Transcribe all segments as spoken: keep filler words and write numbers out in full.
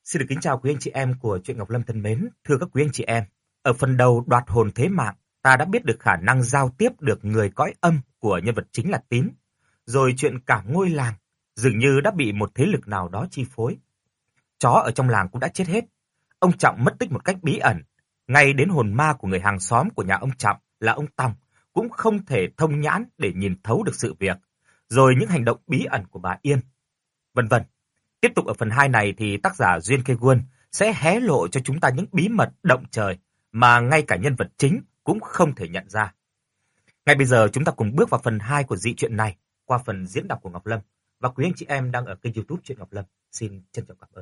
Xin được kính chào quý anh chị em của truyện Ngọc Lâm thân mến. Thưa các quý anh chị em, ở phần đầu đoạt hồn thế mạng, ta đã biết được khả năng giao tiếp được người cõi âm của nhân vật chính là Tín. Rồi chuyện cả ngôi làng dường như đã bị một thế lực nào đó chi phối. Chó ở trong làng cũng đã chết hết. Ông Trọng mất tích một cách bí ẩn. Ngay đến hồn ma của người hàng xóm của nhà ông Trọng là ông Tòng cũng không thể thông nhãn để nhìn thấu được sự việc. Rồi những hành động bí ẩn của bà Yên, vân vân. Tiếp tục ở phần hai này thì tác giả Duyên Kê Quân sẽ hé lộ cho chúng ta những bí mật động trời mà ngay cả nhân vật chính cũng không thể nhận ra. Ngay bây giờ chúng ta cùng bước vào phần hai của dị truyện này qua phần diễn đọc của Ngọc Lâm. Và quý anh chị em đang ở kênh YouTube Truyện Ngọc Lâm, xin trân trọng cảm ơn.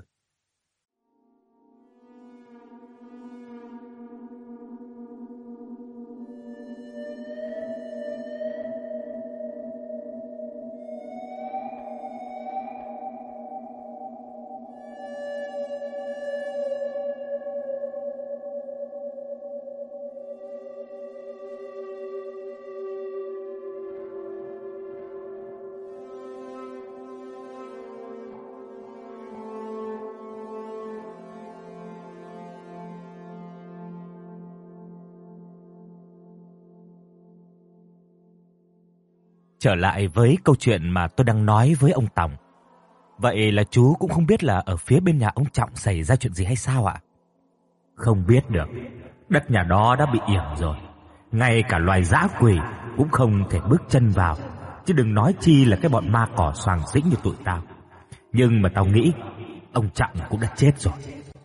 Trở lại với câu chuyện mà tôi đang nói với ông Tòng. Vậy là chú cũng không biết là ở phía bên nhà ông Trọng xảy ra chuyện gì hay sao ạ? Không biết được. Đất nhà đó đã bị yểm rồi. Ngay cả loài dã quỷ cũng không thể bước chân vào. Chứ đừng nói chi là cái bọn ma cỏ xoàng xĩnh như tụi tao. Nhưng mà tao nghĩ ông Trọng cũng đã chết rồi.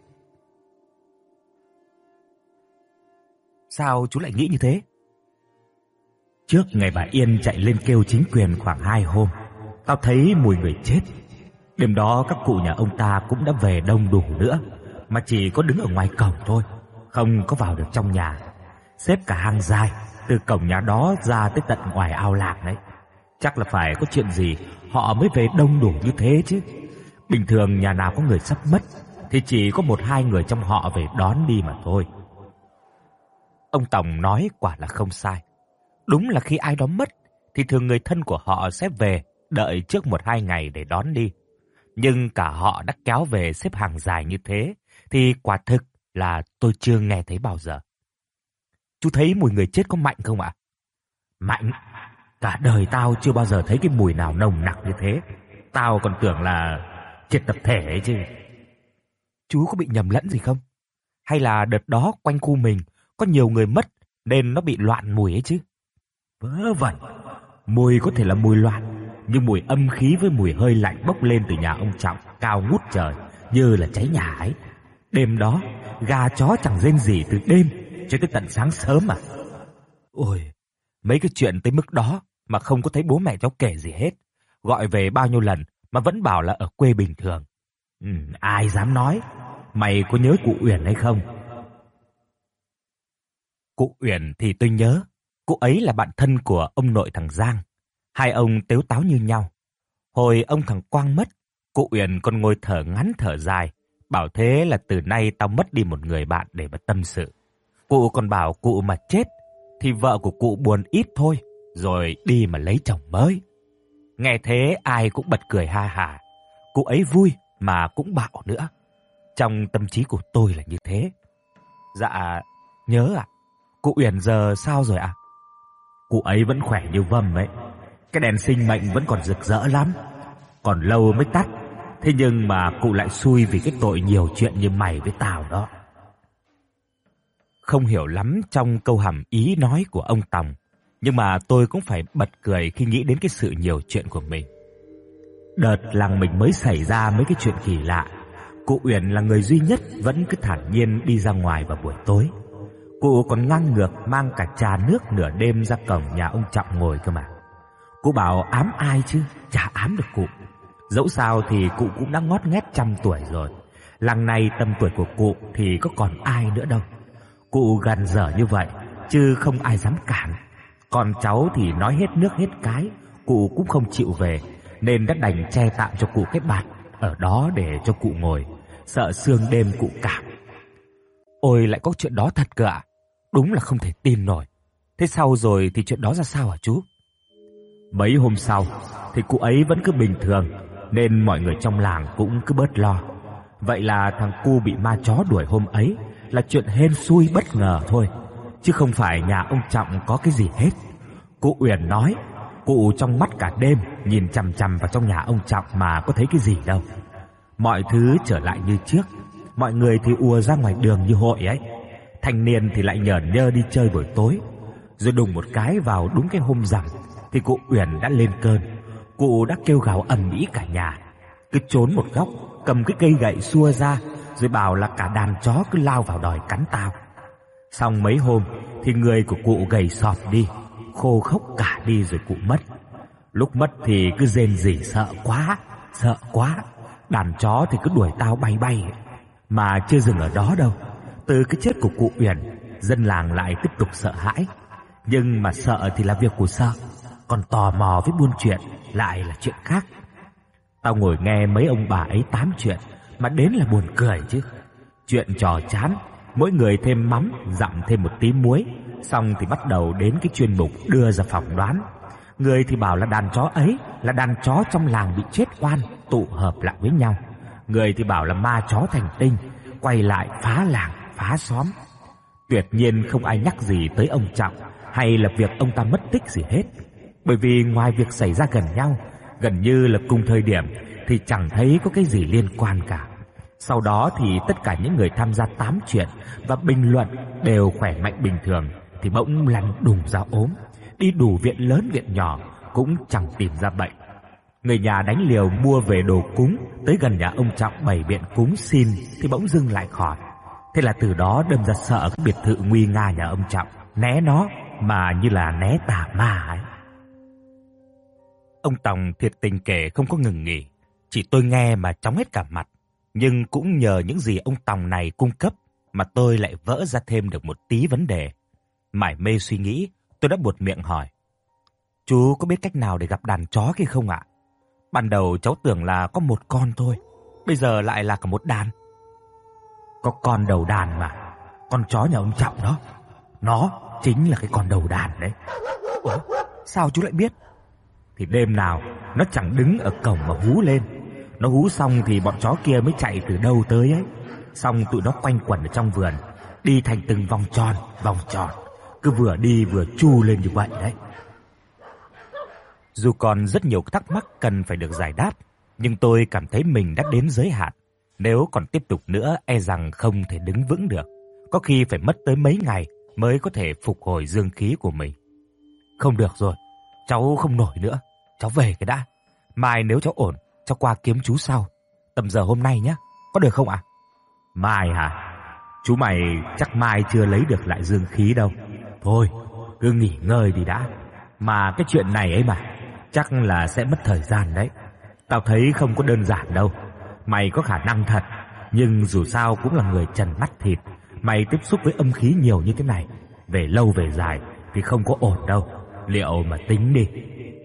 Sao chú lại nghĩ như thế? Trước ngày bà Yên chạy lên kêu chính quyền khoảng hai hôm, tao thấy mùi người chết. Đêm đó các cụ nhà ông ta cũng đã về đông đủ nữa, mà chỉ có đứng ở ngoài cổng thôi, không có vào được trong nhà. Xếp cả hàng dài, từ cổng nhà đó ra tới tận ngoài ao làng đấy. Chắc là phải có chuyện gì họ mới về đông đủ như thế chứ. Bình thường nhà nào có người sắp mất thì chỉ có một hai người trong họ về đón đi mà thôi. Ông Tòng nói quả là không sai. Đúng là khi ai đó mất thì thường người thân của họ sẽ về đợi trước một hai ngày để đón đi. Nhưng cả họ đã kéo về xếp hàng dài như thế thì quả thực là tôi chưa nghe thấy bao giờ. Chú thấy mùi người chết có mạnh không ạ? Mạnh. Cả đời tao chưa bao giờ thấy cái mùi nào nồng nặc như thế. Tao còn tưởng là chết tập thể ấy chứ. Chú có bị nhầm lẫn gì không? Hay là đợt đó quanh khu mình có nhiều người mất nên nó bị loạn mùi ấy chứ? Vớ vẩn. Mùi có thể là mùi loạn, nhưng mùi âm khí với mùi hơi lạnh bốc lên từ nhà ông Trọng cao ngút trời như là cháy nhà ấy. Đêm đó gà chó chẳng rên gì từ đêm cho tới tận sáng sớm mà. Ôi, mấy cái chuyện tới mức đó mà không có thấy bố mẹ cháu kể gì hết. Gọi về bao nhiêu lần mà vẫn bảo là ở quê bình thường. Ừ, ai dám nói. Mày có nhớ cụ Uyển hay không? Cụ Uyển thì tôi nhớ. Cụ ấy là bạn thân của ông nội thằng Giang. Hai ông tếu táo như nhau. Hồi ông thằng Quang mất, cụ Uyển còn ngồi thở ngắn thở dài, bảo thế là từ nay tao mất đi một người bạn để mà tâm sự. Cụ còn bảo cụ mà chết thì vợ của cụ buồn ít thôi, rồi đi mà lấy chồng mới. Nghe thế ai cũng bật cười ha hả. Cụ ấy vui mà cũng bạo nữa. Trong tâm trí của tôi là như thế. Dạ, nhớ ạ. À, cụ Uyển giờ sao rồi ạ? À? Cụ ấy vẫn khỏe như vâm ấy. Cái đèn sinh mệnh vẫn còn rực rỡ lắm. Còn lâu mới tắt. Thế nhưng mà cụ lại xui vì cái tội nhiều chuyện như mày với tao đó. Không hiểu lắm trong câu hàm ý nói của ông Tòng, nhưng mà tôi cũng phải bật cười khi nghĩ đến cái sự nhiều chuyện của mình. Đợt làng mình mới xảy ra mấy cái chuyện kỳ lạ. Cụ Uyển là người duy nhất vẫn cứ thản nhiên đi ra ngoài vào buổi tối. Cụ còn ngang ngược mang cả trà nước nửa đêm ra cổng nhà ông Trọng ngồi cơ mà. Cụ bảo ám ai chứ, chả ám được cụ. Dẫu sao thì cụ cũng đã ngót nghét trăm tuổi rồi. Làng này tầm tuổi của cụ thì có còn ai nữa đâu. Cụ gằn dở như vậy, chứ không ai dám cản. Còn cháu thì nói hết nước hết cái, cụ cũng không chịu về, nên đã đành che tạm cho cụ cái bạt ở đó để cho cụ ngồi, sợ sương đêm cụ cảm. Ôi, lại có chuyện đó thật cơ ạ? Đúng là không thể tin nổi. Thế sau rồi thì chuyện đó ra sao hả chú? Mấy hôm sau thì cụ ấy vẫn cứ bình thường, nên mọi người trong làng cũng cứ bớt lo. Vậy là thằng cu bị ma chó đuổi hôm ấy là chuyện hên xui bất ngờ thôi, chứ không phải nhà ông Trọng có cái gì hết. Cụ Uyển nói, cụ trong mắt cả đêm nhìn chằm chằm vào trong nhà ông Trọng mà có thấy cái gì đâu. Mọi thứ trở lại như trước, mọi người thì ùa ra ngoài đường như hội ấy. Thanh niên thì lại nhởn nhơ đi chơi buổi tối. Rồi đùng một cái vào đúng cái hôm rằm thì cụ Uyển đã lên cơn. Cụ đã kêu gào ầm ĩ cả nhà, cứ trốn một góc, cầm cái cây gậy xua ra, rồi bảo là cả đàn chó cứ lao vào đòi cắn tao. Xong mấy hôm thì người của cụ gầy sọp đi, khô khốc cả đi rồi cụ mất. Lúc mất thì cứ rên rỉ sợ quá, sợ quá. Đàn chó thì cứ đuổi tao bay bay. Mà chưa dừng ở đó đâu. Từ cái chết của cụ Uyển, dân làng lại tiếp tục sợ hãi. Nhưng mà sợ thì là việc của sợ, còn tò mò với buôn chuyện lại là chuyện khác. Tao ngồi nghe mấy ông bà ấy tám chuyện mà đến là buồn cười chứ. Chuyện trò chán, mỗi người thêm mắm, dặm thêm một tí muối, xong thì bắt đầu đến cái chuyên mục đưa ra phỏng đoán. Người thì bảo là đàn chó ấy là đàn chó trong làng bị chết oan tụ hợp lại với nhau. Người thì bảo là ma chó thành tinh quay lại phá làng, phá xóm. Tuyệt nhiên không ai nhắc gì tới ông Trọng hay là việc ông ta mất tích gì hết. Bởi vì ngoài việc xảy ra gần nhau, gần như là cùng thời điểm, thì chẳng thấy có cái gì liên quan cả. Sau đó thì tất cả những người tham gia tám chuyện và bình luận đều khỏe mạnh bình thường, thì bỗng lăn đùng ra ốm. Đi đủ viện lớn viện nhỏ cũng chẳng tìm ra bệnh. Người nhà đánh liều mua về đồ cúng, tới gần nhà ông Trọng bày biện cúng xin thì bỗng dưng lại khỏi. Thế là từ đó đâm ra sợ cái biệt thự nguy nga nhà ông Trọng, né nó mà như là né tà ma ấy. Ông Tòng thiệt tình kể không có ngừng nghỉ, chỉ tôi nghe mà chóng hết cả mặt. Nhưng cũng nhờ những gì ông Tòng này cung cấp mà tôi lại vỡ ra thêm được một tí vấn đề. Mải mê suy nghĩ, tôi đã buột miệng hỏi: "Chú có biết cách nào để gặp đàn chó kia không ạ? Ban đầu cháu tưởng là có một con thôi, bây giờ lại là cả một đàn." "Có con đầu đàn mà, con chó nhà ông Trọng đó. Nó chính là cái con đầu đàn đấy." "Ủa, sao chú lại biết?" "Thì đêm nào nó chẳng đứng ở cổng mà hú lên. Nó hú xong thì bọn chó kia mới chạy từ đâu tới ấy. Xong tụi nó quanh quẩn ở trong vườn, đi thành từng vòng tròn, vòng tròn, cứ vừa đi vừa chu lên như vậy đấy." Dù còn rất nhiều thắc mắc cần phải được giải đáp, nhưng tôi cảm thấy mình đã đến giới hạn. Nếu còn tiếp tục nữa e rằng không thể đứng vững được, có khi phải mất tới mấy ngày mới có thể phục hồi dương khí của mình. "Không được rồi, cháu không nổi nữa, cháu về cái đã. Mai nếu cháu ổn, cháu qua kiếm chú sau. Tầm giờ hôm nay nhé, có được không ạ?" "Mai hả? Chú mày chắc mai chưa lấy được lại dương khí đâu. Thôi, cứ nghỉ ngơi đi đã. Mà cái chuyện này ấy mà, chắc là sẽ mất thời gian đấy. Tao thấy không có đơn giản đâu. Mày có khả năng thật, nhưng dù sao cũng là người trần mắt thịt. Mày tiếp xúc với âm khí nhiều như thế này, về lâu về dài thì không có ổn đâu. Liệu mà tính đi."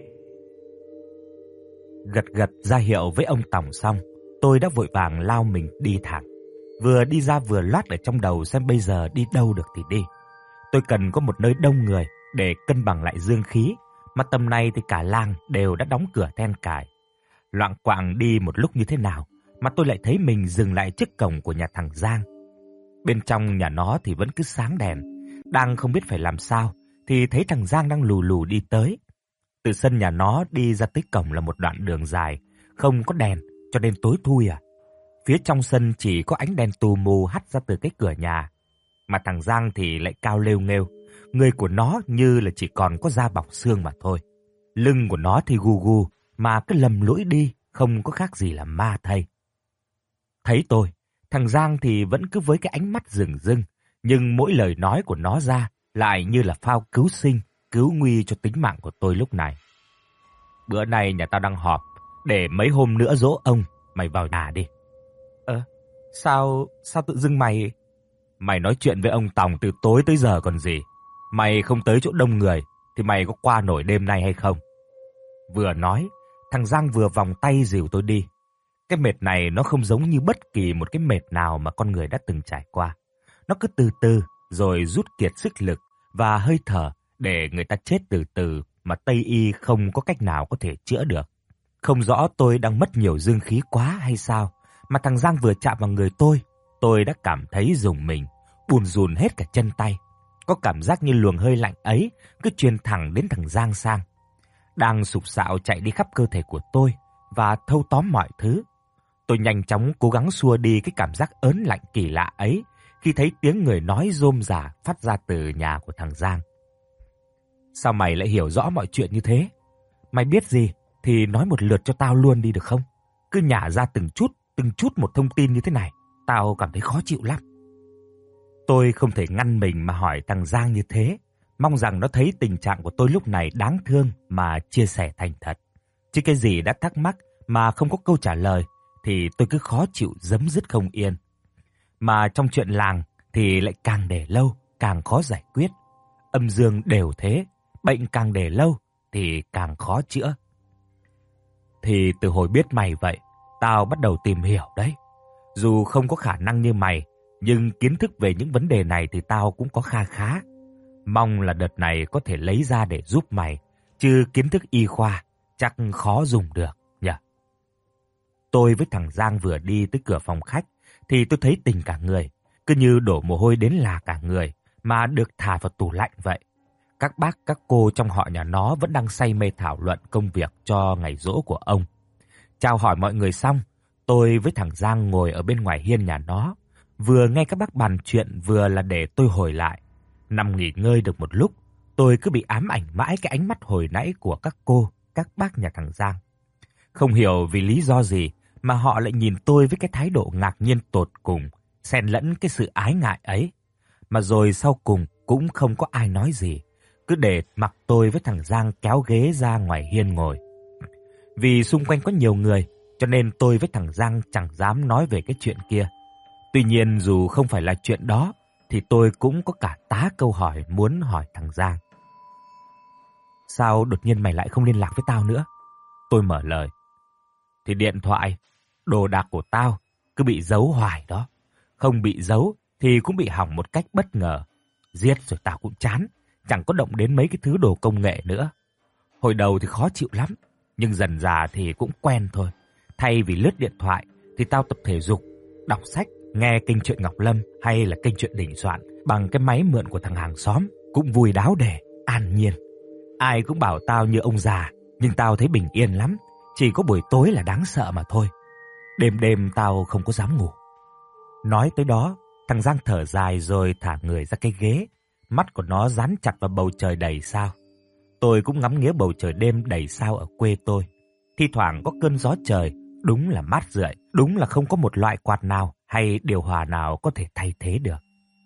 Gật gật ra hiệu với ông Tòng xong, tôi đã vội vàng lao mình đi thẳng. Vừa đi ra vừa loát ở trong đầu xem bây giờ đi đâu được thì đi. Tôi cần có một nơi đông người để cân bằng lại dương khí, mà tầm này thì cả làng đều đã đóng cửa then cài. Loạng quạng đi một lúc như thế nào mà tôi lại thấy mình dừng lại trước cổng của nhà thằng Giang. Bên trong nhà nó thì vẫn cứ sáng đèn. Đang không biết phải làm sao thì thấy thằng Giang đang lù lù đi tới. Từ sân nhà nó đi ra tới cổng là một đoạn đường dài, không có đèn cho nên tối thui à. Phía trong sân chỉ có ánh đèn tù mù hắt ra từ cái cửa nhà. Mà thằng Giang thì lại cao lêu nghêu, người của nó như là chỉ còn có da bọc xương mà thôi. Lưng của nó thì gù gù mà cứ lầm lũi đi, không có khác gì là ma thây. Thấy tôi, thằng Giang thì vẫn cứ với cái ánh mắt rừng rưng, nhưng mỗi lời nói của nó ra lại như là phao cứu sinh, cứu nguy cho tính mạng của tôi lúc này. "Bữa nay nhà tao đang họp, để mấy hôm nữa dỗ ông, mày vào nhà đi." "Ơ, sao, sao tự dưng mày..." "Mày nói chuyện với ông Tòng từ tối tới giờ còn gì. Mày không tới chỗ đông người, thì mày có qua nổi đêm nay hay không?" Vừa nói, thằng Giang vừa vòng tay dìu tôi đi. Cái mệt này nó không giống như bất kỳ một cái mệt nào mà con người đã từng trải qua. Nó cứ từ từ, rồi rút kiệt sức lực và hơi thở để người ta chết từ từ mà Tây y không có cách nào có thể chữa được. Không rõ tôi đang mất nhiều dương khí quá hay sao mà thằng Giang vừa chạm vào người tôi, tôi đã cảm thấy rùng mình, bùn rùn hết cả chân tay. Có cảm giác như luồng hơi lạnh ấy cứ truyền thẳng đến thằng Giang sang, đang sục sạo chạy đi khắp cơ thể của tôi và thâu tóm mọi thứ. Tôi nhanh chóng cố gắng xua đi cái cảm giác ớn lạnh kỳ lạ ấy khi thấy tiếng người nói rôm rả phát ra từ nhà của thằng Giang. Sao mày lại hiểu rõ mọi chuyện như thế? Mày biết gì thì nói một lượt cho tao luôn đi được không? Cứ nhả ra từng chút, từng chút một thông tin như thế này, tao cảm thấy khó chịu lắm. Tôi không thể ngăn mình mà hỏi thằng Giang như thế, mong rằng nó thấy tình trạng của tôi lúc này đáng thương mà chia sẻ thành thật. Chứ cái gì đã thắc mắc mà không có câu trả lời thì tôi cứ khó chịu giấm dứt không yên. Mà trong chuyện làng thì lại càng để lâu càng khó giải quyết. Âm dương đều thế, bệnh càng để lâu thì càng khó chữa. Thì từ hồi biết mày vậy, tao bắt đầu tìm hiểu đấy. Dù không có khả năng như mày, nhưng kiến thức về những vấn đề này thì tao cũng có kha khá. Mong là đợt này có thể lấy ra để giúp mày, chứ kiến thức y khoa chắc khó dùng được nhỉ. Tôi với thằng Giang vừa đi tới cửa phòng khách thì tôi thấy tỉnh cả người, cứ như đổ mồ hôi đến là cả người mà được thả vào tủ lạnh vậy. Các bác các cô trong họ nhà nó vẫn đang say mê thảo luận công việc cho ngày giỗ của ông. Chào hỏi mọi người xong, tôi với thằng Giang ngồi ở bên ngoài hiên nhà nó, vừa nghe các bác bàn chuyện vừa là để tôi hồi lại. Nằm nghỉ ngơi được một lúc, tôi cứ bị ám ảnh mãi cái ánh mắt hồi nãy của các cô, các bác nhà thằng Giang. Không hiểu vì lý do gì mà họ lại nhìn tôi với cái thái độ ngạc nhiên tột cùng, xen lẫn cái sự ái ngại ấy. Mà rồi sau cùng cũng không có ai nói gì, cứ để mặc tôi với thằng Giang kéo ghế ra ngoài hiên ngồi. Vì xung quanh có nhiều người, cho nên tôi với thằng Giang chẳng dám nói về cái chuyện kia. Tuy nhiên dù không phải là chuyện đó, thì tôi cũng có cả tá câu hỏi muốn hỏi thằng Giang. Sao đột nhiên mày lại không liên lạc với tao nữa? Tôi mở lời. Thì điện thoại, đồ đạc của tao cứ bị giấu hoài đó. Không bị giấu thì cũng bị hỏng một cách bất ngờ. Giết rồi tao cũng chán, chẳng có động đến mấy cái thứ đồ công nghệ nữa. Hồi đầu thì khó chịu lắm, nhưng dần dà thì cũng quen thôi. Thay vì lướt điện thoại thì tao tập thể dục, đọc sách, nghe kênh truyện Ngọc Lâm hay là kênh truyện Đình Soạn bằng cái máy mượn của thằng hàng xóm, cũng vui đáo để, an nhiên. Ai cũng bảo tao như ông già, nhưng tao thấy bình yên lắm, chỉ có buổi tối là đáng sợ mà thôi. Đêm đêm tao không có dám ngủ. Nói tới đó, thằng Giang thở dài rồi thả người ra cái ghế, mắt của nó dán chặt vào bầu trời đầy sao. Tôi cũng ngắm nghía bầu trời đêm đầy sao ở quê tôi. Thi thoảng có cơn gió trời, đúng là mát rượi, đúng là không có một loại quạt nào hay điều hòa nào có thể thay thế được.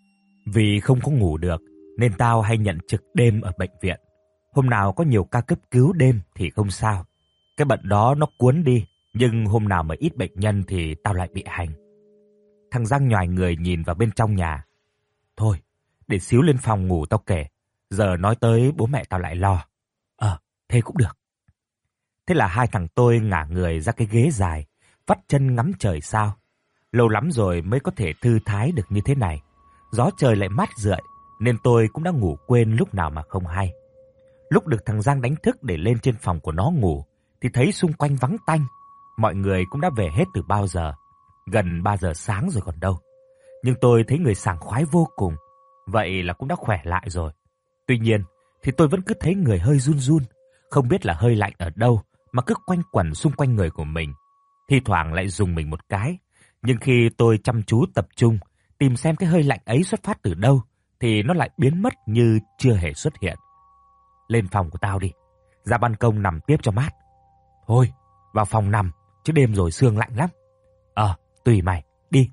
Vì không có ngủ được, nên tao hay nhận trực đêm ở bệnh viện. Hôm nào có nhiều ca cấp cứu đêm thì không sao. Cái bận đó nó cuốn đi, nhưng hôm nào mà ít bệnh nhân thì tao lại bị hành. Thằng Giang nhoài người nhìn vào bên trong nhà. Thôi, để xíu lên phòng ngủ tao kể. Giờ nói tới bố mẹ tao lại lo. Ờ, thế cũng được. Thế là hai thằng tôi ngả người ra cái ghế dài, vắt chân ngắm trời sao. Lâu lắm rồi mới có thể thư thái được như thế này. Gió trời lại mát rượi, nên tôi cũng đã ngủ quên lúc nào mà không hay. Lúc được thằng Giang đánh thức để lên trên phòng của nó ngủ, thì thấy xung quanh vắng tanh. Mọi người cũng đã về hết từ bao giờ. Gần ba giờ sáng rồi còn đâu. Nhưng tôi thấy người sảng khoái vô cùng. Vậy là cũng đã khỏe lại rồi. Tuy nhiên, thì tôi vẫn cứ thấy người hơi run run. Không biết là hơi lạnh ở đâu mà cứ quanh quẩn xung quanh người của mình. Thi thoảng lại rùng mình một cái. Nhưng khi tôi chăm chú tập trung, tìm xem cái hơi lạnh ấy xuất phát từ đâu, thì nó lại biến mất như chưa hề xuất hiện. Lên phòng của tao đi, ra ban công nằm tiếp cho mát. Thôi, vào phòng nằm, chứ đêm rồi sương lạnh lắm. Ờ, tùy mày, đi.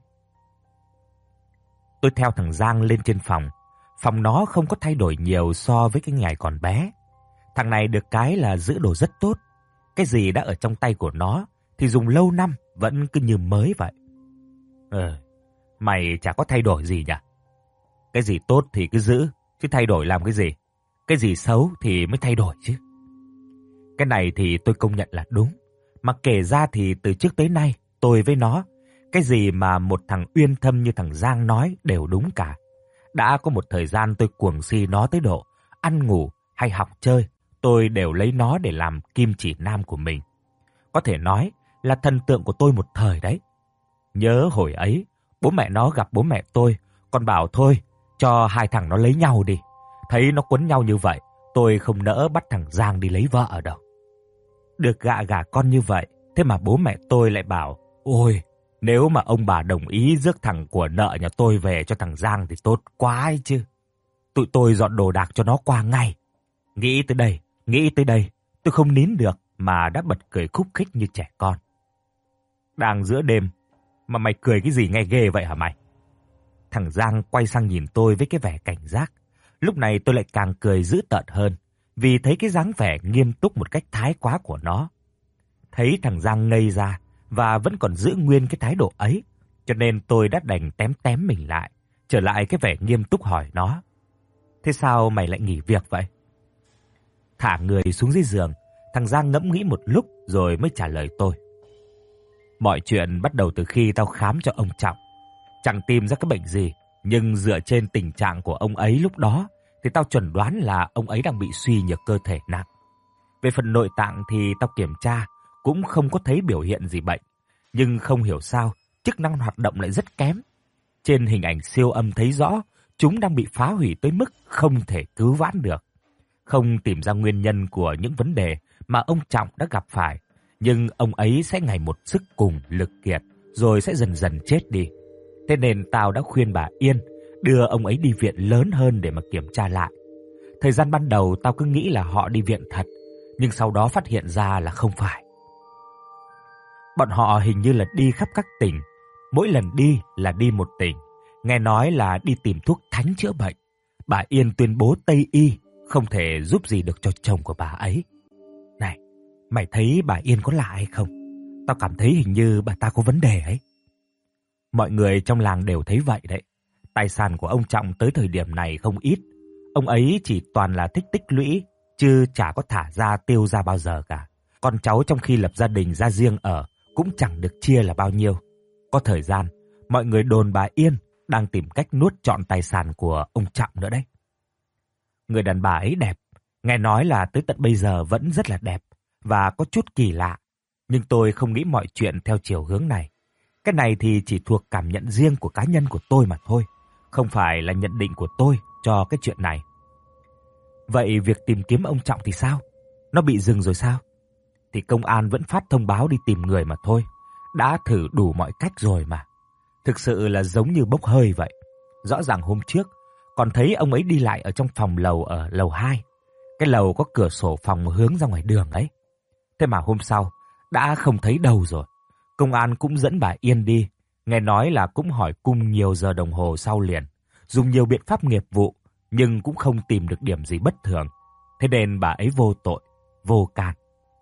Tôi theo thằng Giang lên trên phòng. Phòng nó không có thay đổi nhiều so với cái ngày còn bé. Thằng này được cái là giữ đồ rất tốt. Cái gì đã ở trong tay của nó thì dùng lâu năm vẫn cứ như mới vậy. Ờ, mày chả có thay đổi gì nhỉ? Cái gì tốt thì cứ giữ, chứ thay đổi làm cái gì? Cái gì xấu thì mới thay đổi chứ. Cái này thì tôi công nhận là đúng. Mà kể ra thì từ trước tới nay, tôi với nó, cái gì mà một thằng uyên thâm như thằng Giang nói đều đúng cả. Đã có một thời gian tôi cuồng si nó tới độ, ăn ngủ hay học chơi, tôi đều lấy nó để làm kim chỉ nam của mình. Có thể nói là thần tượng của tôi một thời đấy. Nhớ hồi ấy, bố mẹ nó gặp bố mẹ tôi, còn bảo thôi, cho hai thằng nó lấy nhau đi. Thấy nó quấn nhau như vậy, tôi không nỡ bắt thằng Giang đi lấy vợ ở đâu. Được gạ gả con như vậy, thế mà bố mẹ tôi lại bảo, ôi, nếu mà ông bà đồng ý rước thằng của nợ nhà tôi về cho thằng Giang thì tốt quá ấy chứ. Tụi tôi dọn đồ đạc cho nó qua ngay. Nghĩ tới đây, nghĩ tới đây, tôi không nín được mà đã bật cười khúc khích như trẻ con. Đang giữa đêm, mà mày cười cái gì nghe ghê vậy hả mày? Thằng Giang quay sang nhìn tôi với cái vẻ cảnh giác. Lúc này tôi lại càng cười dữ tợn hơn, vì thấy cái dáng vẻ nghiêm túc một cách thái quá của nó. Thấy thằng Giang ngây ra và vẫn còn giữ nguyên cái thái độ ấy, cho nên tôi đã đành tém tém mình lại, trở lại cái vẻ nghiêm túc hỏi nó. Thế sao mày lại nghỉ việc vậy? Thả người xuống dưới giường, thằng Giang ngẫm nghĩ một lúc rồi mới trả lời tôi. Mọi chuyện bắt đầu từ khi tao khám cho ông Trọng. Chẳng tìm ra cái bệnh gì, nhưng dựa trên tình trạng của ông ấy lúc đó thì tao chuẩn đoán là ông ấy đang bị suy nhược cơ thể nặng. Về phần nội tạng thì tao kiểm tra cũng không có thấy biểu hiện gì bệnh, nhưng không hiểu sao chức năng hoạt động lại rất kém. Trên hình ảnh siêu âm thấy rõ chúng đang bị phá hủy tới mức không thể cứu vãn được. Không tìm ra nguyên nhân của những vấn đề mà ông Trọng đã gặp phải, nhưng ông ấy sẽ ngày một sức cùng lực kiệt, rồi sẽ dần dần chết đi. Thế nên tao đã khuyên bà Yên đưa ông ấy đi viện lớn hơn để mà kiểm tra lại. Thời gian ban đầu tao cứ nghĩ là họ đi viện thật, nhưng sau đó phát hiện ra là không phải. Bọn họ hình như là đi khắp các tỉnh, mỗi lần đi là đi một tỉnh. Nghe nói là đi tìm thuốc thánh chữa bệnh. Bà Yên tuyên bố Tây y không thể giúp gì được cho chồng của bà ấy. Này, mày thấy bà Yên có lạ hay không? Tao cảm thấy hình như bà ta có vấn đề ấy. Mọi người trong làng đều thấy vậy đấy. Tài sản của ông Trọng tới thời điểm này không ít. Ông ấy chỉ toàn là thích tích lũy, chứ chả có thả ra tiêu ra bao giờ cả. Con cháu trong khi lập gia đình ra riêng ở cũng chẳng được chia là bao nhiêu. Có thời gian, mọi người đồn bà Yên đang tìm cách nuốt trọn tài sản của ông Trọng nữa đấy. Người đàn bà ấy đẹp, nghe nói là tới tận bây giờ vẫn rất là đẹp và có chút kỳ lạ. Nhưng tôi không nghĩ mọi chuyện theo chiều hướng này. Cái này thì chỉ thuộc cảm nhận riêng của cá nhân của tôi mà thôi, không phải là nhận định của tôi cho cái chuyện này. Vậy việc tìm kiếm ông Trọng thì sao? Nó bị dừng rồi sao? Thì công an vẫn phát thông báo đi tìm người mà thôi. Đã thử đủ mọi cách rồi mà. Thực sự là giống như bốc hơi vậy. Rõ ràng hôm trước còn thấy ông ấy đi lại ở trong phòng lầu ở lầu hai. Cái lầu có cửa sổ phòng hướng ra ngoài đường ấy. Thế mà hôm sau đã không thấy đâu rồi. Công an cũng dẫn bà Yên đi. Nghe nói là cũng hỏi cung nhiều giờ đồng hồ sau liền. Dùng nhiều biện pháp nghiệp vụ, nhưng cũng không tìm được điểm gì bất thường. Thế nên bà ấy vô tội, vô can.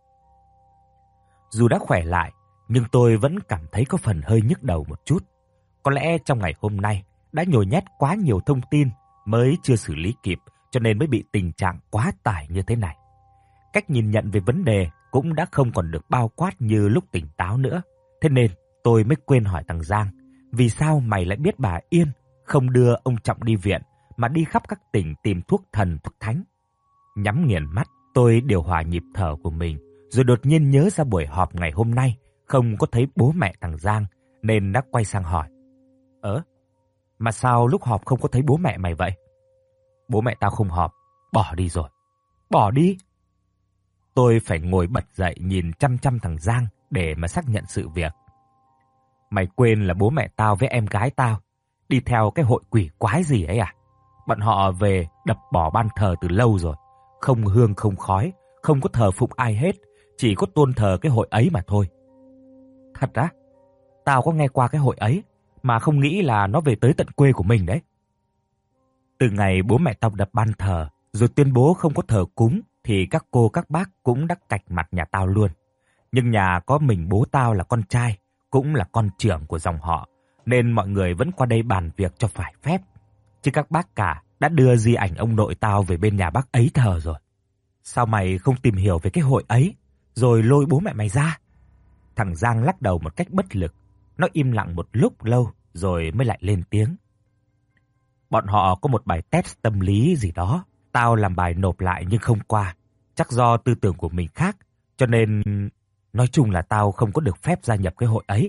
Dù đã khỏe lại, nhưng tôi vẫn cảm thấy có phần hơi nhức đầu một chút. Có lẽ trong ngày hôm nay đã nhồi nhét quá nhiều thông tin mới chưa xử lý kịp, cho nên mới bị tình trạng quá tải như thế này. Cách nhìn nhận về vấn đề cũng đã không còn được bao quát như lúc tỉnh táo nữa. Thế nên tôi mới quên hỏi thằng Giang, vì sao mày lại biết bà Yên không đưa ông Trọng đi viện mà đi khắp các tỉnh tìm thuốc thần thuốc thánh? Nhắm nghiền mắt, tôi điều hòa nhịp thở của mình, rồi đột nhiên nhớ ra buổi họp ngày hôm nay không có thấy bố mẹ thằng Giang, nên đã quay sang hỏi. Ơ, mà sao lúc họp không có thấy bố mẹ mày vậy? Bố mẹ tao không họp, bỏ đi rồi. Bỏ đi? Tôi phải ngồi bật dậy nhìn chăm chăm thằng Giang để mà xác nhận sự việc. Mày quên là bố mẹ tao với em gái tao đi theo cái hội quỷ quái gì ấy à? Bọn họ về đập bỏ ban thờ từ lâu rồi. Không hương không khói, không có thờ phụng ai hết, chỉ có tôn thờ cái hội ấy mà thôi. Thật á? Tao có nghe qua cái hội ấy, mà không nghĩ là nó về tới tận quê của mình đấy. Từ ngày bố mẹ tao đập ban thờ, rồi tuyên bố không có thờ cúng, thì các cô các bác cũng đã cạch mặt nhà tao luôn. Nhưng nhà có mình bố tao là con trai, cũng là con trưởng của dòng họ, nên mọi người vẫn qua đây bàn việc cho phải phép. Chứ các bác cả đã đưa di ảnh ông nội tao về bên nhà bác ấy thờ rồi. Sao mày không tìm hiểu về cái hội ấy, rồi lôi bố mẹ mày ra? Thằng Giang lắc đầu một cách bất lực. Nó im lặng một lúc lâu rồi mới lại lên tiếng. Bọn họ có một bài test tâm lý gì đó. Tao làm bài nộp lại nhưng không qua. Chắc do tư tưởng của mình khác, cho nên nói chung là tao không có được phép gia nhập cái hội ấy.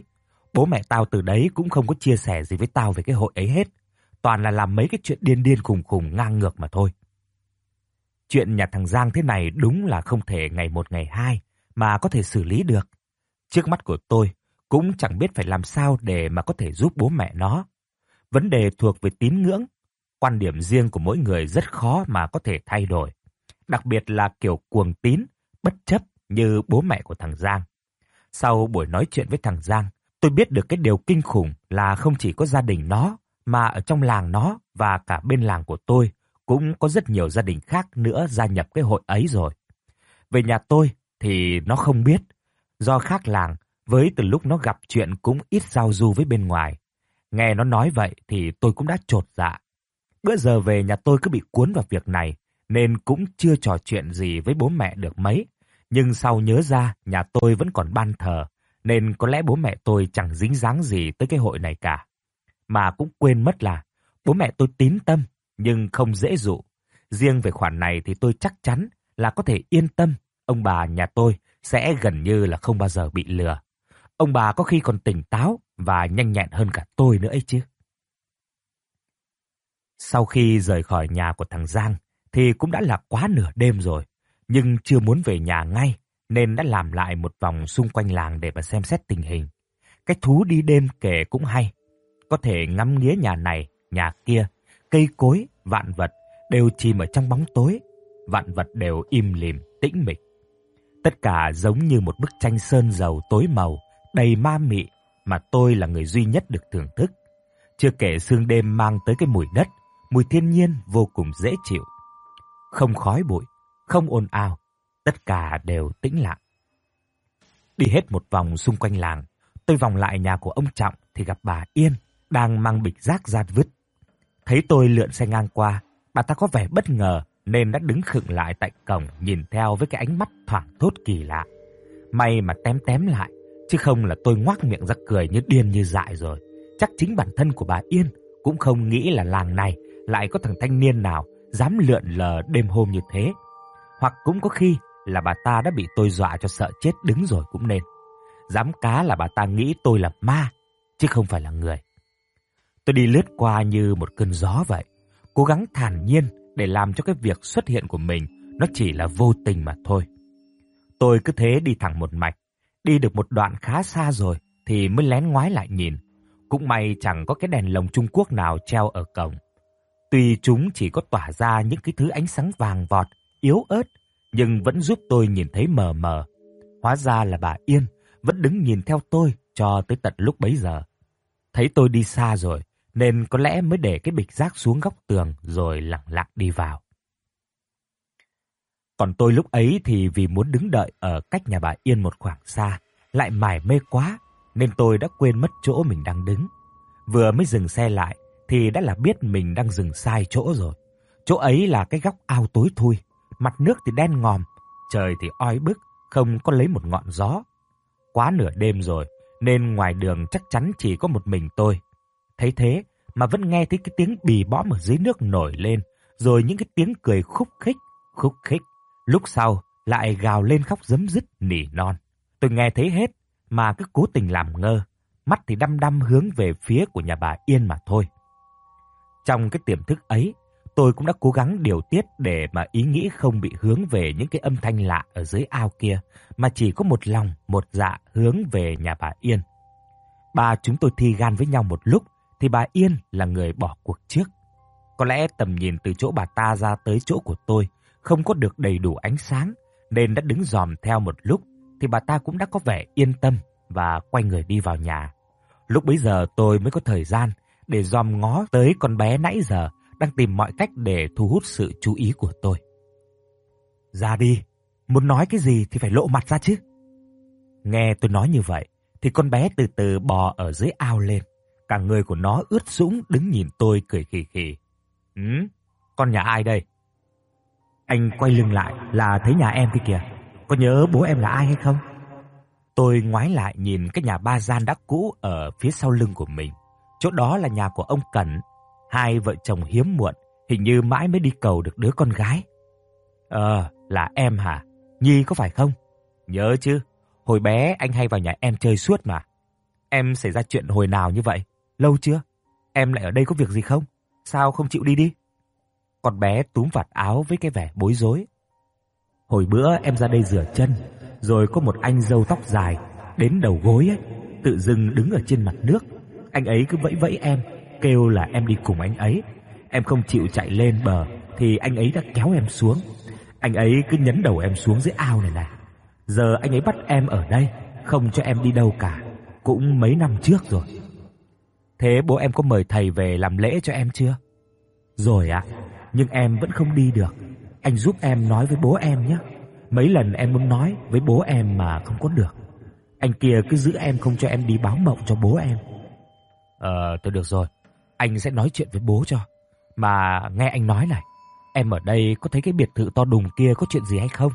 Bố mẹ tao từ đấy cũng không có chia sẻ gì với tao về cái hội ấy hết. Toàn là làm mấy cái chuyện điên điên khùng khùng ngang ngược mà thôi. Chuyện nhà thằng Giang thế này đúng là không thể ngày một ngày hai mà có thể xử lý được. Trước mắt của tôi cũng chẳng biết phải làm sao để mà có thể giúp bố mẹ nó. Vấn đề thuộc về tín ngưỡng, quan điểm riêng của mỗi người rất khó mà có thể thay đổi. Đặc biệt là kiểu cuồng tín, bất chấp như bố mẹ của thằng Giang. Sau buổi nói chuyện với thằng Giang, tôi biết được cái điều kinh khủng là không chỉ có gia đình nó, mà ở trong làng nó và cả bên làng của tôi cũng có rất nhiều gia đình khác nữa gia nhập cái hội ấy rồi. Về nhà tôi thì nó không biết, do khác làng, với từ lúc nó gặp chuyện cũng ít giao du với bên ngoài. Nghe nó nói vậy thì tôi cũng đã chột dạ. Bữa giờ về nhà tôi cứ bị cuốn vào việc này, nên cũng chưa trò chuyện gì với bố mẹ được mấy. Nhưng sau nhớ ra nhà tôi vẫn còn ban thờ, nên có lẽ bố mẹ tôi chẳng dính dáng gì tới cái hội này cả. Mà cũng quên mất là bố mẹ tôi tín tâm, nhưng không dễ dụ. Riêng về khoản này thì tôi chắc chắn là có thể yên tâm, ông bà nhà tôi sẽ gần như là không bao giờ bị lừa. Ông bà có khi còn tỉnh táo và nhanh nhẹn hơn cả tôi nữa ấy chứ. Sau khi rời khỏi nhà của thằng Giang thì cũng đã là quá nửa đêm rồi, nhưng chưa muốn về nhà ngay nên đã làm lại một vòng xung quanh làng để mà xem xét tình hình. Cái thú đi đêm kể cũng hay, có thể ngắm nghía nhà này, nhà kia, cây cối, vạn vật đều chìm ở trong bóng tối, vạn vật đều im lìm, tĩnh mịch. Tất cả giống như một bức tranh sơn dầu tối màu, đầy ma mị mà tôi là người duy nhất được thưởng thức. Chưa kể sương đêm mang tới cái mùi đất, mùi thiên nhiên vô cùng dễ chịu. Không khói bụi, không ồn ào, tất cả đều tĩnh lặng. Đi hết một vòng xung quanh làng, tôi vòng lại nhà của ông Trọng thì gặp bà Yên đang mang bịch rác ra vứt. Thấy tôi lượn xe ngang qua, bà ta có vẻ bất ngờ nên đã đứng khựng lại tại cổng nhìn theo với cái ánh mắt thoảng thốt kỳ lạ. May mà tém tém lại, chứ không là tôi ngoác miệng ra cười như điên như dại rồi. Chắc chính bản thân của bà Yên cũng không nghĩ là làng này lại có thằng thanh niên nào dám lượn lờ đêm hôm như thế. Hoặc cũng có khi là bà ta đã bị tôi dọa cho sợ chết đứng rồi cũng nên. Dám cá là bà ta nghĩ tôi là ma, chứ không phải là người. Tôi đi lướt qua như một cơn gió vậy, cố gắng thản nhiên để làm cho cái việc xuất hiện của mình nó chỉ là vô tình mà thôi. Tôi cứ thế đi thẳng một mạch, đi được một đoạn khá xa rồi thì mới lén ngoái lại nhìn. Cũng may chẳng có cái đèn lồng Trung Quốc nào treo ở cổng. Tuy chúng chỉ có tỏa ra những cái thứ ánh sáng vàng vọt, yếu ớt, nhưng vẫn giúp tôi nhìn thấy mờ mờ. Hóa ra là bà Yên vẫn đứng nhìn theo tôi cho tới tận lúc bấy giờ. Thấy tôi đi xa rồi, nên có lẽ mới để cái bịch rác xuống góc tường rồi lặng lặng đi vào. Còn tôi lúc ấy thì vì muốn đứng đợi ở cách nhà bà Yên một khoảng xa, lại mải mê quá, nên tôi đã quên mất chỗ mình đang đứng. Vừa mới dừng xe lại thì đã là biết mình đang dừng sai chỗ rồi. Chỗ ấy là cái góc ao tối thui, mặt nước thì đen ngòm, trời thì oi bức, không có lấy một ngọn gió. Quá nửa đêm rồi, nên ngoài đường chắc chắn chỉ có một mình tôi. Thấy thế mà vẫn nghe thấy cái tiếng bì bõm ở dưới nước nổi lên, rồi những cái tiếng cười khúc khích, khúc khích. Lúc sau lại gào lên khóc rấm rứt nỉ non. Tôi nghe thấy hết mà cứ cố tình làm ngơ, mắt thì đăm đăm hướng về phía của nhà bà Yên mà thôi. Trong cái tiềm thức ấy, tôi cũng đã cố gắng điều tiết để mà ý nghĩ không bị hướng về những cái âm thanh lạ ở dưới ao kia, mà chỉ có một lòng, một dạ hướng về nhà bà Yên. Ba chúng tôi thi gan với nhau một lúc, thì bà Yên là người bỏ cuộc trước. Có lẽ tầm nhìn từ chỗ bà ta ra tới chỗ của tôi không có được đầy đủ ánh sáng, nên đã đứng dòm theo một lúc, thì bà ta cũng đã có vẻ yên tâm và quay người đi vào nhà. Lúc bấy giờ tôi mới có thời gian để dòm ngó tới con bé nãy giờ đang tìm mọi cách để thu hút sự chú ý của tôi. Ra đi, muốn nói cái gì thì phải lộ mặt ra chứ. Nghe tôi nói như vậy, thì con bé từ từ bò ở dưới ao lên. Cả người của nó ướt sũng đứng nhìn tôi cười khì khì. Ừ, con nhà ai đây? Anh quay lưng lại là thấy nhà em kia kìa. Có nhớ bố em là ai hay không? Tôi ngoái lại nhìn cái nhà ba gian đã cũ ở phía sau lưng của mình. Chỗ đó là nhà của ông Cẩn. Hai vợ chồng hiếm muộn, hình như mãi mới đi cầu được đứa con gái. Ờ, là em hả? Nhi có phải không? Nhớ chứ, hồi bé anh hay vào nhà em chơi suốt mà. Em xảy ra chuyện hồi nào như vậy? Lâu chưa? Em lại ở đây có việc gì không? Sao không chịu đi đi? Con bé túm vạt áo với cái vẻ bối rối. Hồi bữa em ra đây rửa chân, rồi có một anh râu tóc dài đến đầu gối ấy, tự dưng đứng ở trên mặt nước. Anh ấy cứ vẫy vẫy em, kêu là em đi cùng anh ấy. Em không chịu chạy lên bờ thì anh ấy đã kéo em xuống. Anh ấy cứ nhấn đầu em xuống dưới ao này này. Giờ anh ấy bắt em ở đây, không cho em đi đâu cả. Cũng mấy năm trước rồi. Thế bố em có mời thầy về làm lễ cho em chưa? Rồi ạ, nhưng em vẫn không đi được. Anh giúp em nói với bố em nhé. Mấy lần em muốn nói với bố em mà không có được. Anh kia cứ giữ em không cho em đi báo mộng cho bố em. Ờ, thôi được rồi. Anh sẽ nói chuyện với bố cho. Mà nghe anh nói này, em ở đây có thấy cái biệt thự to đùng kia có chuyện gì hay không?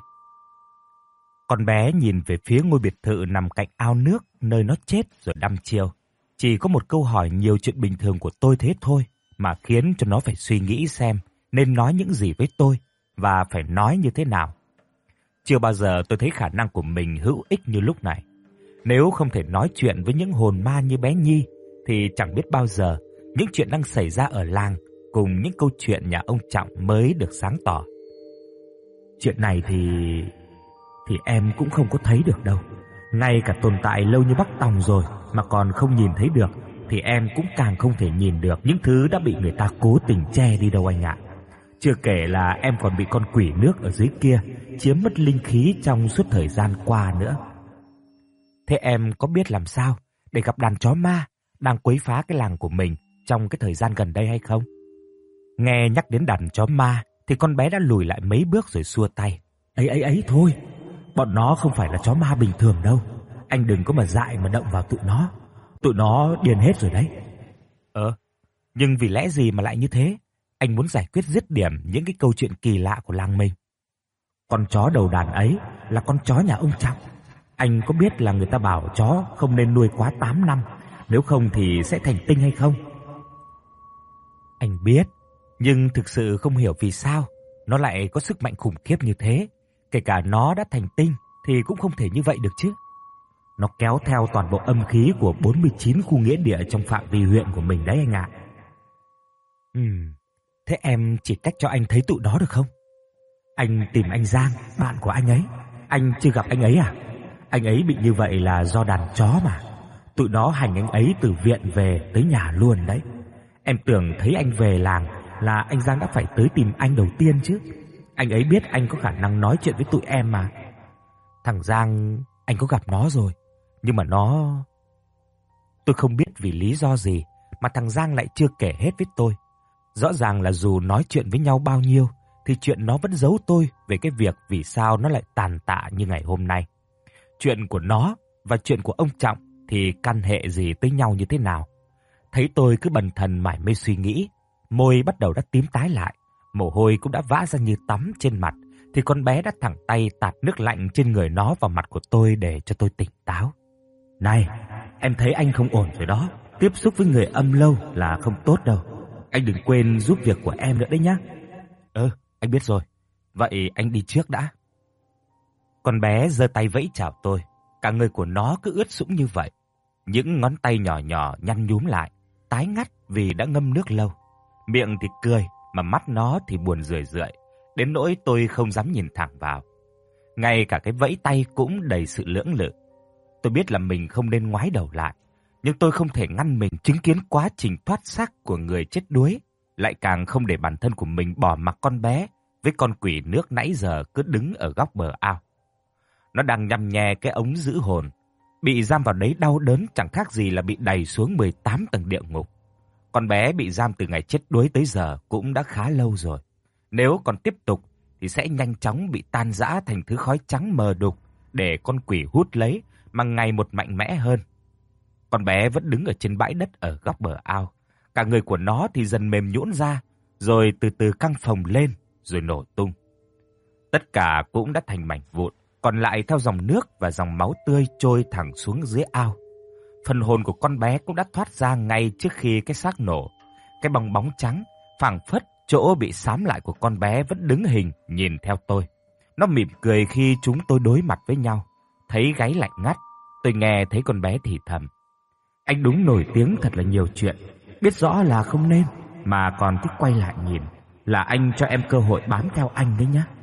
Con bé nhìn về phía ngôi biệt thự nằm cạnh ao nước nơi nó chết rồi đăm chiêu. Chỉ có một câu hỏi nhiều chuyện bình thường của tôi thế thôi mà khiến cho nó phải suy nghĩ xem nên nói những gì với tôi và phải nói như thế nào. Chưa bao giờ tôi thấy khả năng của mình hữu ích như lúc này. Nếu không thể nói chuyện với những hồn ma như bé Nhi thì chẳng biết bao giờ những chuyện đang xảy ra ở làng cùng những câu chuyện nhà ông Trọng mới được sáng tỏ. Chuyện này thì... thì em cũng không có thấy được đâu. Ngay cả tồn tại lâu như Bắc Tòng rồi mà còn không nhìn thấy được thì em cũng càng không thể nhìn được những thứ đã bị người ta cố tình che đi đâu anh ạ. Chưa kể là em còn bị con quỷ nước ở dưới kia chiếm mất linh khí trong suốt thời gian qua nữa. Thế em có biết làm sao để gặp đàn chó ma đang quấy phá cái làng của mình trong cái thời gian gần đây hay không? Nghe nhắc đến đàn chó ma thì con bé đã lùi lại mấy bước rồi xua tay. Ấy ấy ấy thôi, bọn nó không phải là chó ma bình thường đâu. Anh đừng có mà dại mà động vào tụi nó. Tụi nó điên hết rồi đấy. Ờ, nhưng vì lẽ gì mà lại như thế? Anh muốn giải quyết dứt điểm những cái câu chuyện kỳ lạ của làng mình. Con chó đầu đàn ấy là con chó nhà ông Trọng. Anh có biết là người ta bảo chó không nên nuôi quá tám năm, nếu không thì sẽ thành tinh hay không? Anh biết, nhưng thực sự không hiểu vì sao nó lại có sức mạnh khủng khiếp như thế. Kể cả nó đã thành tinh thì cũng không thể như vậy được chứ. Nó kéo theo toàn bộ âm khí của bốn mươi chín khu nghĩa địa trong phạm vi huyện của mình đấy anh ạ. Ừm, thế em chỉ cách cho anh thấy tụi đó được không? Anh tìm anh Giang, bạn của anh ấy. Anh chưa gặp anh ấy à? Anh ấy bị như vậy là do đàn chó mà. Tụi nó hành anh ấy từ viện về tới nhà luôn đấy. Em tưởng thấy anh về làng là anh Giang đã phải tới tìm anh đầu tiên chứ. Anh ấy biết anh có khả năng nói chuyện với tụi em mà. Thằng Giang, anh có gặp nó rồi. Nhưng mà nó... Tôi không biết vì lý do gì mà thằng Giang lại chưa kể hết với tôi. Rõ ràng là dù nói chuyện với nhau bao nhiêu thì chuyện nó vẫn giấu tôi về cái việc vì sao nó lại tàn tạ như ngày hôm nay. Chuyện của nó và chuyện của ông Trọng thì căn hệ gì tới nhau như thế nào? Thấy tôi cứ bần thần mải mê suy nghĩ, môi bắt đầu đã tím tái lại, mồ hôi cũng đã vã ra như tắm trên mặt, thì con bé đã thẳng tay tạt nước lạnh trên người nó vào mặt của tôi để cho tôi tỉnh táo. Này, em thấy anh không ổn rồi đó. Tiếp xúc với người âm lâu là không tốt đâu. Anh đừng quên giúp việc của em nữa đấy nhá. Ừ, anh biết rồi. Vậy anh đi trước đã. Con bé giơ tay vẫy chào tôi. Cả người của nó cứ ướt sũng như vậy. Những ngón tay nhỏ nhỏ nhăn nhúm lại, tái ngắt vì đã ngâm nước lâu. Miệng thì cười, mà mắt nó thì buồn rười rượi, đến nỗi tôi không dám nhìn thẳng vào. Ngay cả cái vẫy tay cũng đầy sự lưỡng lự. Tôi biết là mình không nên ngoái đầu lại, nhưng tôi không thể ngăn mình chứng kiến quá trình thoát xác của người chết đuối, lại càng không để bản thân của mình bỏ mặc con bé với con quỷ nước nãy giờ cứ đứng ở góc bờ ao. Nó đang nhăm nhe cái ống giữ hồn, bị giam vào đấy đau đớn chẳng khác gì là bị đày xuống mười tám tầng địa ngục. Con bé bị giam từ ngày chết đuối tới giờ cũng đã khá lâu rồi. Nếu còn tiếp tục thì sẽ nhanh chóng bị tan rã thành thứ khói trắng mờ đục để con quỷ hút lấy mà ngày một mạnh mẽ hơn. Con bé vẫn đứng ở trên bãi đất ở góc bờ ao. Cả người của nó thì dần mềm nhũn ra, rồi từ từ căng phồng lên, rồi nổ tung. Tất cả cũng đã thành mảnh vụn, còn lại theo dòng nước và dòng máu tươi trôi thẳng xuống dưới ao. Phần hồn của con bé cũng đã thoát ra ngay trước khi cái xác nổ. Cái bong bóng trắng, phảng phất chỗ bị xám lại của con bé vẫn đứng hình nhìn theo tôi. Nó mỉm cười khi chúng tôi đối mặt với nhau. Thấy gáy lạnh ngắt, tôi nghe thấy con bé thì thầm. Anh đúng nổi tiếng thật là nhiều chuyện, biết rõ là không nên mà còn thích quay lại nhìn, là anh cho em cơ hội bám theo anh đấy nhá.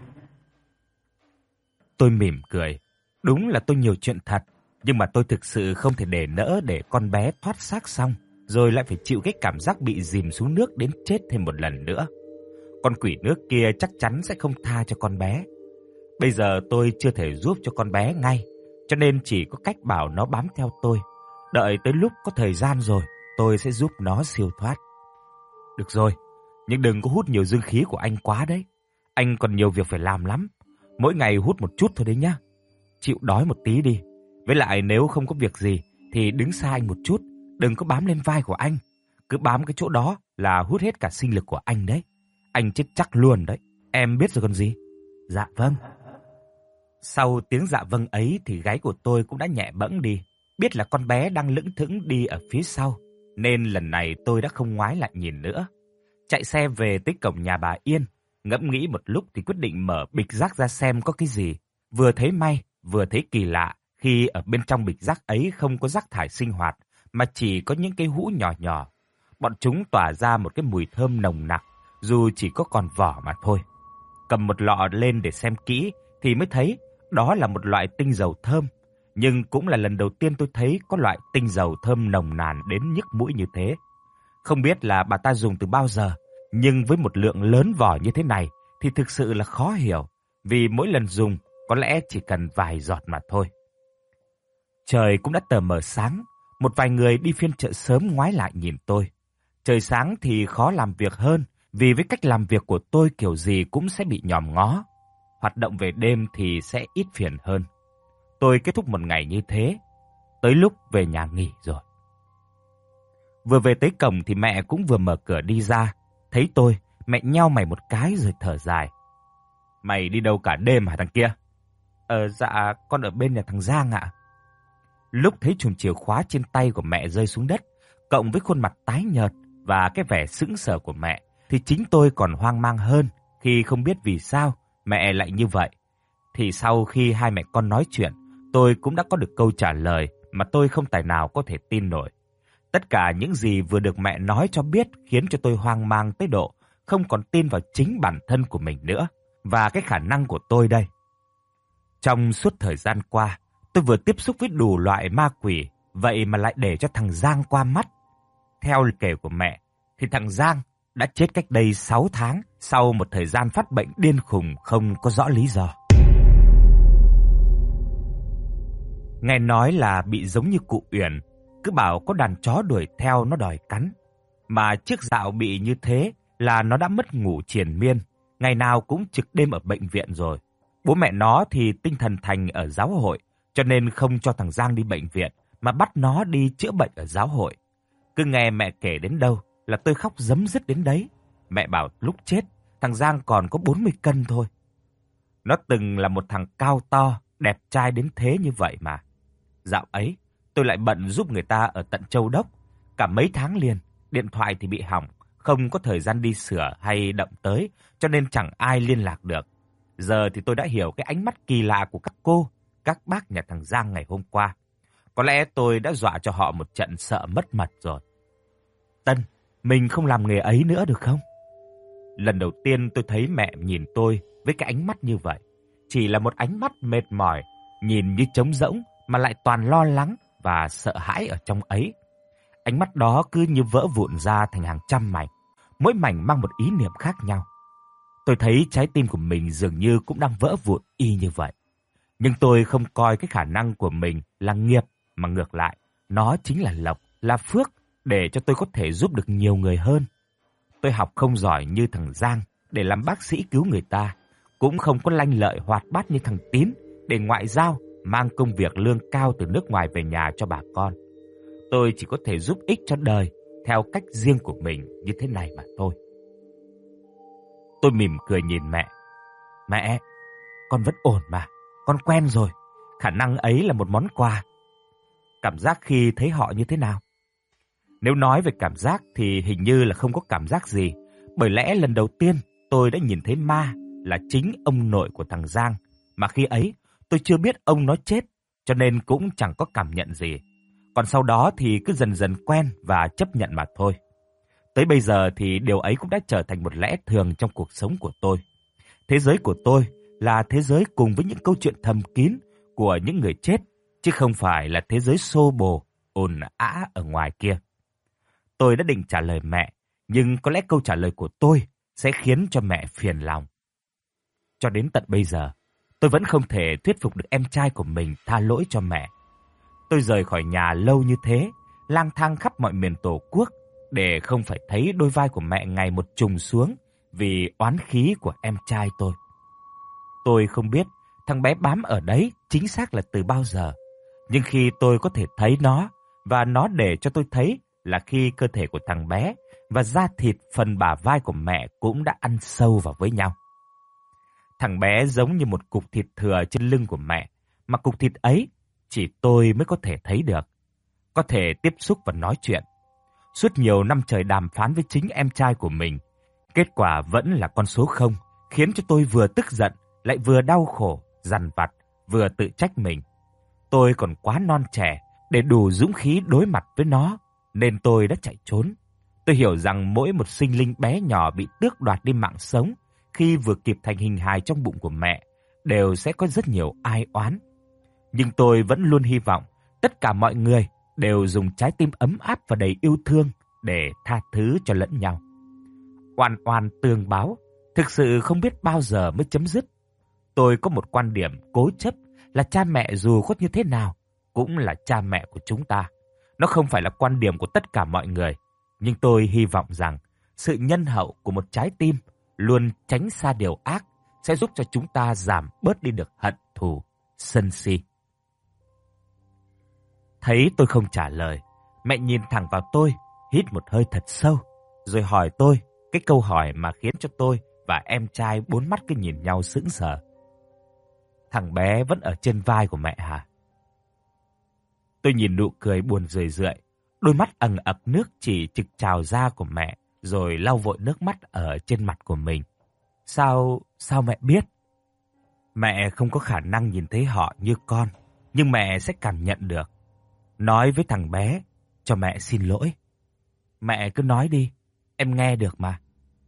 Tôi mỉm cười. Đúng là tôi nhiều chuyện thật, nhưng mà tôi thực sự không thể để nỡ để con bé thoát xác xong, rồi lại phải chịu cái cảm giác bị dìm xuống nước đến chết thêm một lần nữa. Con quỷ nước kia chắc chắn sẽ không tha cho con bé. Bây giờ tôi chưa thể giúp cho con bé ngay, cho nên chỉ có cách bảo nó bám theo tôi. Đợi tới lúc có thời gian rồi, tôi sẽ giúp nó siêu thoát. Được rồi, nhưng đừng có hút nhiều dương khí của anh quá đấy. Anh còn nhiều việc phải làm lắm. Mỗi ngày hút một chút thôi đấy nhá. Chịu đói một tí đi. Với lại nếu không có việc gì thì đứng xa anh một chút, đừng có bám lên vai của anh. Cứ bám cái chỗ đó là hút hết cả sinh lực của anh đấy. Anh chết chắc luôn đấy. Em biết rồi còn gì? Dạ vâng. Sau tiếng dạ vâng ấy thì gáy của tôi cũng đã nhẹ bẫng đi. Biết là con bé đang lững thững đi ở phía sau, nên lần này tôi đã không ngoái lại nhìn nữa. Chạy xe về tới cổng nhà bà Yên, ngẫm nghĩ một lúc thì quyết định mở bịch rác ra xem có cái gì. Vừa thấy may, vừa thấy kỳ lạ khi ở bên trong bịch rác ấy không có rác thải sinh hoạt, mà chỉ có những cái hũ nhỏ nhỏ. Bọn chúng tỏa ra một cái mùi thơm nồng nặc, dù chỉ có còn vỏ mà thôi. Cầm một lọ lên để xem kỹ thì mới thấy đó là một loại tinh dầu thơm. Nhưng cũng là lần đầu tiên tôi thấy có loại tinh dầu thơm nồng nàn đến nhức mũi như thế. Không biết là bà ta dùng từ bao giờ, nhưng với một lượng lớn vỏ như thế này thì thực sự là khó hiểu, vì mỗi lần dùng có lẽ chỉ cần vài giọt mà thôi. Trời cũng đã tờ mờ sáng, một vài người đi phiên chợ sớm ngoái lại nhìn tôi. Trời sáng thì khó làm việc hơn, vì với cách làm việc của tôi kiểu gì cũng sẽ bị nhòm ngó. Hoạt động về đêm thì sẽ ít phiền hơn. Tôi kết thúc một ngày như thế, tới lúc về nhà nghỉ rồi. Vừa về tới cổng thì mẹ cũng vừa mở cửa đi ra. Thấy tôi, mẹ nheo mày một cái rồi thở dài. Mày đi đâu cả đêm hả thằng kia? Ờ dạ, con ở bên nhà thằng Giang ạ. Lúc thấy chùm chìa khóa trên tay của mẹ rơi xuống đất, cộng với khuôn mặt tái nhợt và cái vẻ sững sờ của mẹ, thì chính tôi còn hoang mang hơn khi không biết vì sao mẹ lại như vậy. Thì sau khi hai mẹ con nói chuyện, tôi cũng đã có được câu trả lời mà tôi không tài nào có thể tin nổi. Tất cả những gì vừa được mẹ nói cho biết khiến cho tôi hoang mang tới độ không còn tin vào chính bản thân của mình nữa và cái khả năng của tôi đây. Trong suốt thời gian qua, tôi vừa tiếp xúc với đủ loại ma quỷ, vậy mà lại để cho thằng Giang qua mắt. Theo kể của mẹ, thì thằng Giang đã chết cách đây sáu tháng sau một thời gian phát bệnh điên khùng không có rõ lý do. Nghe nói là bị giống như cụ Uyển, cứ bảo có đàn chó đuổi theo nó đòi cắn. Mà trước dạo bị như thế là nó đã mất ngủ triền miên, ngày nào cũng trực đêm ở bệnh viện rồi. Bố mẹ nó thì tinh thần thành ở giáo hội, cho nên không cho thằng Giang đi bệnh viện, mà bắt nó đi chữa bệnh ở giáo hội. Cứ nghe mẹ kể đến đâu là tôi khóc rấm rứt đến đấy. Mẹ bảo lúc chết, thằng Giang còn có bốn mươi cân thôi. Nó từng là một thằng cao to, đẹp trai đến thế như vậy mà. Dạo ấy, tôi lại bận giúp người ta ở tận Châu Đốc. Cả mấy tháng liền, điện thoại thì bị hỏng, không có thời gian đi sửa hay động tới, cho nên chẳng ai liên lạc được. Giờ thì tôi đã hiểu cái ánh mắt kỳ lạ của các cô, các bác nhà thằng Giang ngày hôm qua. Có lẽ tôi đã dọa cho họ một trận sợ mất mật rồi. Tân, mình không làm nghề ấy nữa được không? Lần đầu tiên tôi thấy mẹ nhìn tôi với cái ánh mắt như vậy. Chỉ là một ánh mắt mệt mỏi, nhìn như trống rỗng mà lại toàn lo lắng và sợ hãi ở trong ấy. Ánh mắt đó cứ như vỡ vụn ra thành hàng trăm mảnh, mỗi mảnh mang một ý niệm khác nhau. Tôi thấy trái tim của mình dường như cũng đang vỡ vụn y như vậy. Nhưng tôi không coi cái khả năng của mình là nghiệp, mà ngược lại, nó chính là lộc, là phước để cho tôi có thể giúp được nhiều người hơn. Tôi học không giỏi như thằng Giang để làm bác sĩ cứu người ta, cũng không có lanh lợi hoạt bát như thằng Tín để ngoại giao, mang công việc lương cao từ nước ngoài về nhà cho bà con. Tôi chỉ có thể giúp ích cho đời theo cách riêng của mình như thế này mà thôi. Tôi mỉm cười nhìn mẹ. Mẹ, con vẫn ổn mà, con quen rồi. Khả năng ấy là một món quà. Cảm giác khi thấy họ như thế nào? Nếu nói về cảm giác thì hình như là không có cảm giác gì. Bởi lẽ lần đầu tiên tôi đã nhìn thấy ma là chính ông nội của thằng Giang. Mà khi ấy tôi chưa biết ông nó chết, cho nên cũng chẳng có cảm nhận gì. Còn sau đó thì cứ dần dần quen và chấp nhận mà thôi. Tới bây giờ thì điều ấy cũng đã trở thành một lẽ thường trong cuộc sống của tôi. Thế giới của tôi là thế giới cùng với những câu chuyện thầm kín của những người chết, chứ không phải là thế giới xô bồ, ồn ào ở ngoài kia. Tôi đã định trả lời mẹ, nhưng có lẽ câu trả lời của tôi sẽ khiến cho mẹ phiền lòng. Cho đến tận bây giờ, tôi vẫn không thể thuyết phục được em trai của mình tha lỗi cho mẹ. Tôi rời khỏi nhà lâu như thế, lang thang khắp mọi miền Tổ quốc, để không phải thấy đôi vai của mẹ ngày một trùng xuống vì oán khí của em trai tôi. Tôi không biết thằng bé bám ở đấy chính xác là từ bao giờ, nhưng khi tôi có thể thấy nó, và nó để cho tôi thấy là khi cơ thể của thằng bé và da thịt phần bả vai của mẹ cũng đã ăn sâu vào với nhau. Thằng bé giống như một cục thịt thừa trên lưng của mẹ, mà cục thịt ấy chỉ tôi mới có thể thấy được, có thể tiếp xúc và nói chuyện. Suốt nhiều năm trời đàm phán với chính em trai của mình, kết quả vẫn là con số không, khiến cho tôi vừa tức giận, lại vừa đau khổ, dằn vặt, vừa tự trách mình. Tôi còn quá non trẻ để đủ dũng khí đối mặt với nó, nên tôi đã chạy trốn. Tôi hiểu rằng mỗi một sinh linh bé nhỏ bị tước đoạt đi mạng sống khi vừa kịp thành hình hài trong bụng của mẹ đều sẽ có rất nhiều ai oán. Nhưng tôi vẫn luôn hy vọng tất cả mọi người đều dùng trái tim ấm áp và đầy yêu thương để tha thứ cho lẫn nhau. Oan oan tương báo thực sự không biết bao giờ mới chấm dứt. Tôi có một quan điểm cố chấp là cha mẹ dù có như thế nào cũng là cha mẹ của chúng ta. Nó không phải là quan điểm của tất cả mọi người, nhưng tôi hy vọng rằng sự nhân hậu của một trái tim luôn tránh xa điều ác sẽ giúp cho chúng ta giảm bớt đi được hận thù, sân si. Thấy tôi không trả lời, mẹ nhìn thẳng vào tôi, hít một hơi thật sâu, rồi hỏi tôi cái câu hỏi mà khiến cho tôi và em trai bốn mắt cứ nhìn nhau sững sờ. Thằng bé vẫn ở trên vai của mẹ hả? Tôi nhìn nụ cười buồn rười rượi, đôi mắt ẩn ẩn nước chỉ trực trào ra của mẹ, rồi lau vội nước mắt ở trên mặt của mình. Sao, sao mẹ biết? Mẹ không có khả năng nhìn thấy họ như con, nhưng mẹ sẽ cảm nhận được. Nói với thằng bé, cho mẹ xin lỗi. Mẹ cứ nói đi, em nghe được mà.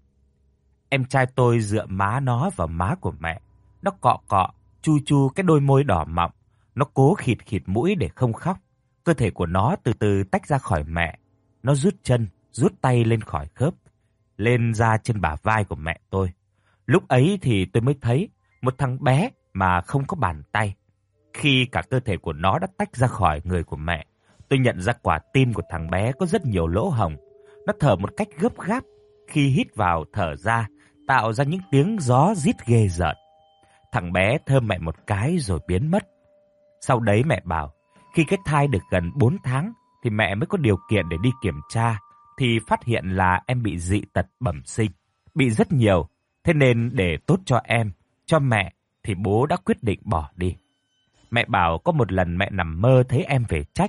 Em trai tôi dựa má nó vào má của mẹ. Nó cọ cọ, chu chu cái đôi môi đỏ mọng. Nó cố khịt khịt mũi để không khóc. Cơ thể của nó từ từ tách ra khỏi mẹ. Nó rút chân, rút tay lên khỏi khớp, lên ra trên bả vai của mẹ tôi. Lúc ấy thì tôi mới thấy một thằng bé mà không có bàn tay. Khi cả cơ thể của nó đã tách ra khỏi người của mẹ, tôi nhận ra quả tim của thằng bé có rất nhiều lỗ hổng. Nó thở một cách gấp gáp, khi hít vào thở ra, tạo ra những tiếng gió rít ghê rợn. Thằng bé thơm mẹ một cái rồi biến mất. Sau đấy mẹ bảo, khi cái thai được gần bốn tháng thì mẹ mới có điều kiện để đi kiểm tra, thì phát hiện là em bị dị tật bẩm sinh, bị rất nhiều. Thế nên để tốt cho em, cho mẹ thì bố đã quyết định bỏ đi. Mẹ bảo có một lần mẹ nằm mơ thấy em về trách.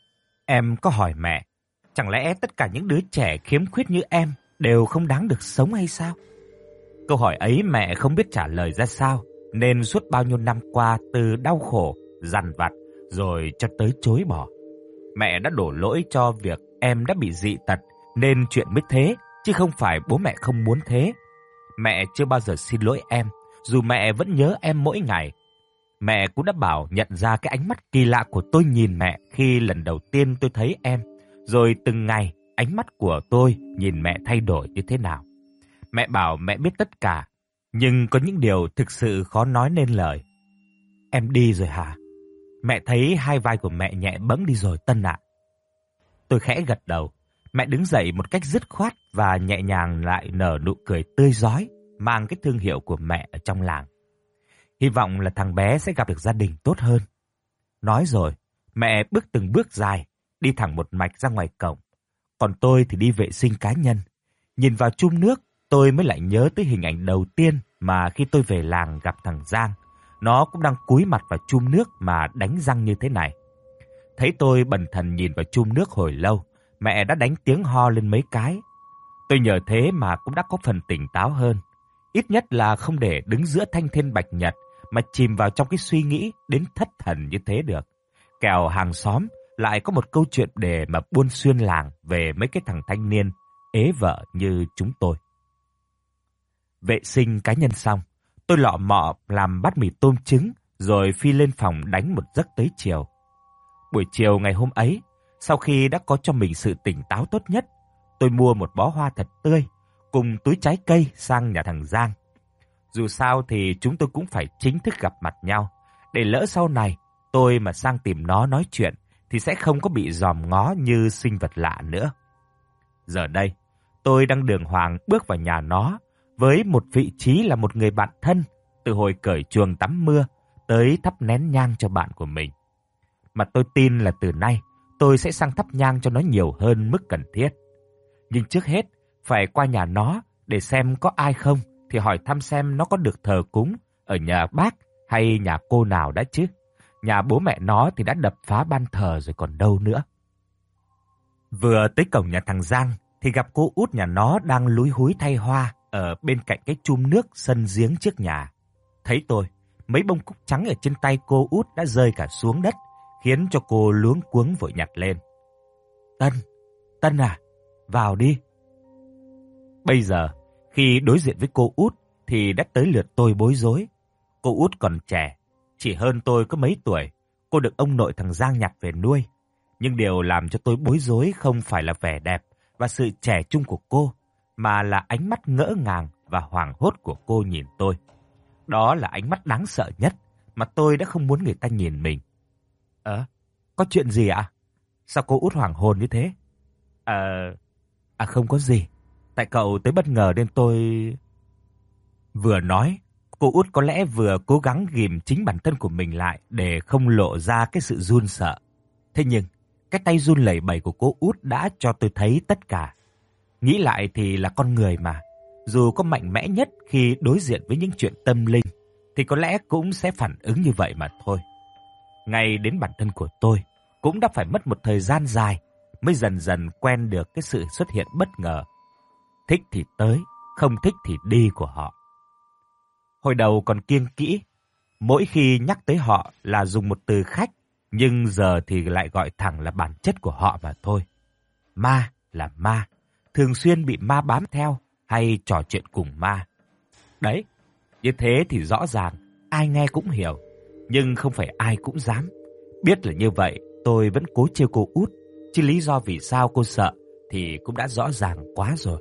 Em có hỏi mẹ, chẳng lẽ tất cả những đứa trẻ khiếm khuyết như em đều không đáng được sống hay sao? Câu hỏi ấy mẹ không biết trả lời ra sao, nên suốt bao nhiêu năm qua từ đau khổ, dằn vặt, rồi cho tới chối bỏ. Mẹ đã đổ lỗi cho việc em đã bị dị tật, nên chuyện mới thế, chứ không phải bố mẹ không muốn thế. Mẹ chưa bao giờ xin lỗi em, dù mẹ vẫn nhớ em mỗi ngày. Mẹ cũng đã bảo nhận ra cái ánh mắt kỳ lạ của tôi nhìn mẹ khi lần đầu tiên tôi thấy em, rồi từng ngày ánh mắt của tôi nhìn mẹ thay đổi như thế nào. Mẹ bảo mẹ biết tất cả, nhưng có những điều thực sự khó nói nên lời. Em đi rồi hả? Mẹ thấy hai vai của mẹ nhẹ bẫng đi rồi Tân ạ. Tôi khẽ gật đầu. Mẹ đứng dậy một cách dứt khoát và nhẹ nhàng lại nở nụ cười tươi rói, mang cái thương hiệu của mẹ ở trong làng. Hy vọng là thằng bé sẽ gặp được gia đình tốt hơn. Nói rồi, mẹ bước từng bước dài, đi thẳng một mạch ra ngoài cổng. Còn tôi thì đi vệ sinh cá nhân. Nhìn vào chum nước, tôi mới lại nhớ tới hình ảnh đầu tiên mà khi tôi về làng gặp thằng Giang. Nó cũng đang cúi mặt vào chum nước mà đánh răng như thế này. Thấy tôi bần thần nhìn vào chum nước hồi lâu, mẹ đã đánh tiếng ho lên mấy cái. Tôi nhờ thế mà cũng đã có phần tỉnh táo hơn. Ít nhất là không để đứng giữa thanh thiên bạch nhật mà chìm vào trong cái suy nghĩ đến thất thần như thế được. Kẻo hàng xóm lại có một câu chuyện để mà buôn xuyên làng về mấy cái thằng thanh niên ế vợ như chúng tôi. Vệ sinh cá nhân xong, tôi lọ mọ làm bát mì tôm trứng rồi phi lên phòng đánh một giấc tới chiều. Buổi chiều ngày hôm ấy, sau khi đã có cho mình sự tỉnh táo tốt nhất, tôi mua một bó hoa thật tươi cùng túi trái cây sang nhà thằng Giang. Dù sao thì chúng tôi cũng phải chính thức gặp mặt nhau, để lỡ sau này tôi mà sang tìm nó nói chuyện thì sẽ không có bị dòm ngó như sinh vật lạ nữa. Giờ đây, tôi đang đường hoàng bước vào nhà nó với một vị trí là một người bạn thân từ hồi cởi chuồng tắm mưa tới thắp nén nhang cho bạn của mình. Mà tôi tin là từ nay tôi sẽ sang thắp nhang cho nó nhiều hơn mức cần thiết. Nhưng trước hết, phải qua nhà nó để xem có ai không thì hỏi thăm xem nó có được thờ cúng ở nhà bác hay nhà cô nào đã chứ. Nhà bố mẹ nó thì đã đập phá ban thờ rồi còn đâu nữa. Vừa tới cổng nhà thằng Giang thì gặp cô út nhà nó đang lúi húi thay hoa ở bên cạnh cái chum nước sân giếng trước nhà. Thấy tôi, mấy bông cúc trắng ở trên tay cô út đã rơi cả xuống đất, khiến cho cô luống cuống vội nhặt lên. Tân, Tân à, vào đi. Bây giờ, khi đối diện với cô út thì đã tới lượt tôi bối rối. Cô út còn trẻ, chỉ hơn tôi có mấy tuổi, cô được ông nội thằng Giang nhặt về nuôi. Nhưng điều làm cho tôi bối rối không phải là vẻ đẹp và sự trẻ trung của cô, mà là ánh mắt ngỡ ngàng và hoảng hốt của cô nhìn tôi. Đó là ánh mắt đáng sợ nhất mà tôi đã không muốn người ta nhìn mình. Ờ, có chuyện gì ạ? Sao cô út hoảng hồn như thế? Ờ, à không có gì. Tại cậu tới bất ngờ nên tôi... Vừa nói, cô út có lẽ vừa cố gắng ghìm chính bản thân của mình lại để không lộ ra cái sự run sợ. Thế nhưng, cái tay run lẩy bẩy của cô út đã cho tôi thấy tất cả. Nghĩ lại thì là con người mà, dù có mạnh mẽ nhất khi đối diện với những chuyện tâm linh, thì có lẽ cũng sẽ phản ứng như vậy mà thôi. Ngay đến bản thân của tôi cũng đã phải mất một thời gian dài mới dần dần quen được cái sự xuất hiện bất ngờ. Thích thì tới, không thích thì đi của họ. Hồi đầu còn kiêng kỹ, mỗi khi nhắc tới họ là dùng một từ khách, nhưng giờ thì lại gọi thẳng là bản chất của họ mà thôi. Ma là ma, thường xuyên bị ma bám theo hay trò chuyện cùng ma. Đấy, như thế thì rõ ràng ai nghe cũng hiểu, nhưng không phải ai cũng dám. Biết là như vậy, tôi vẫn cố trêu cô út, chứ lý do vì sao cô sợ thì cũng đã rõ ràng quá rồi.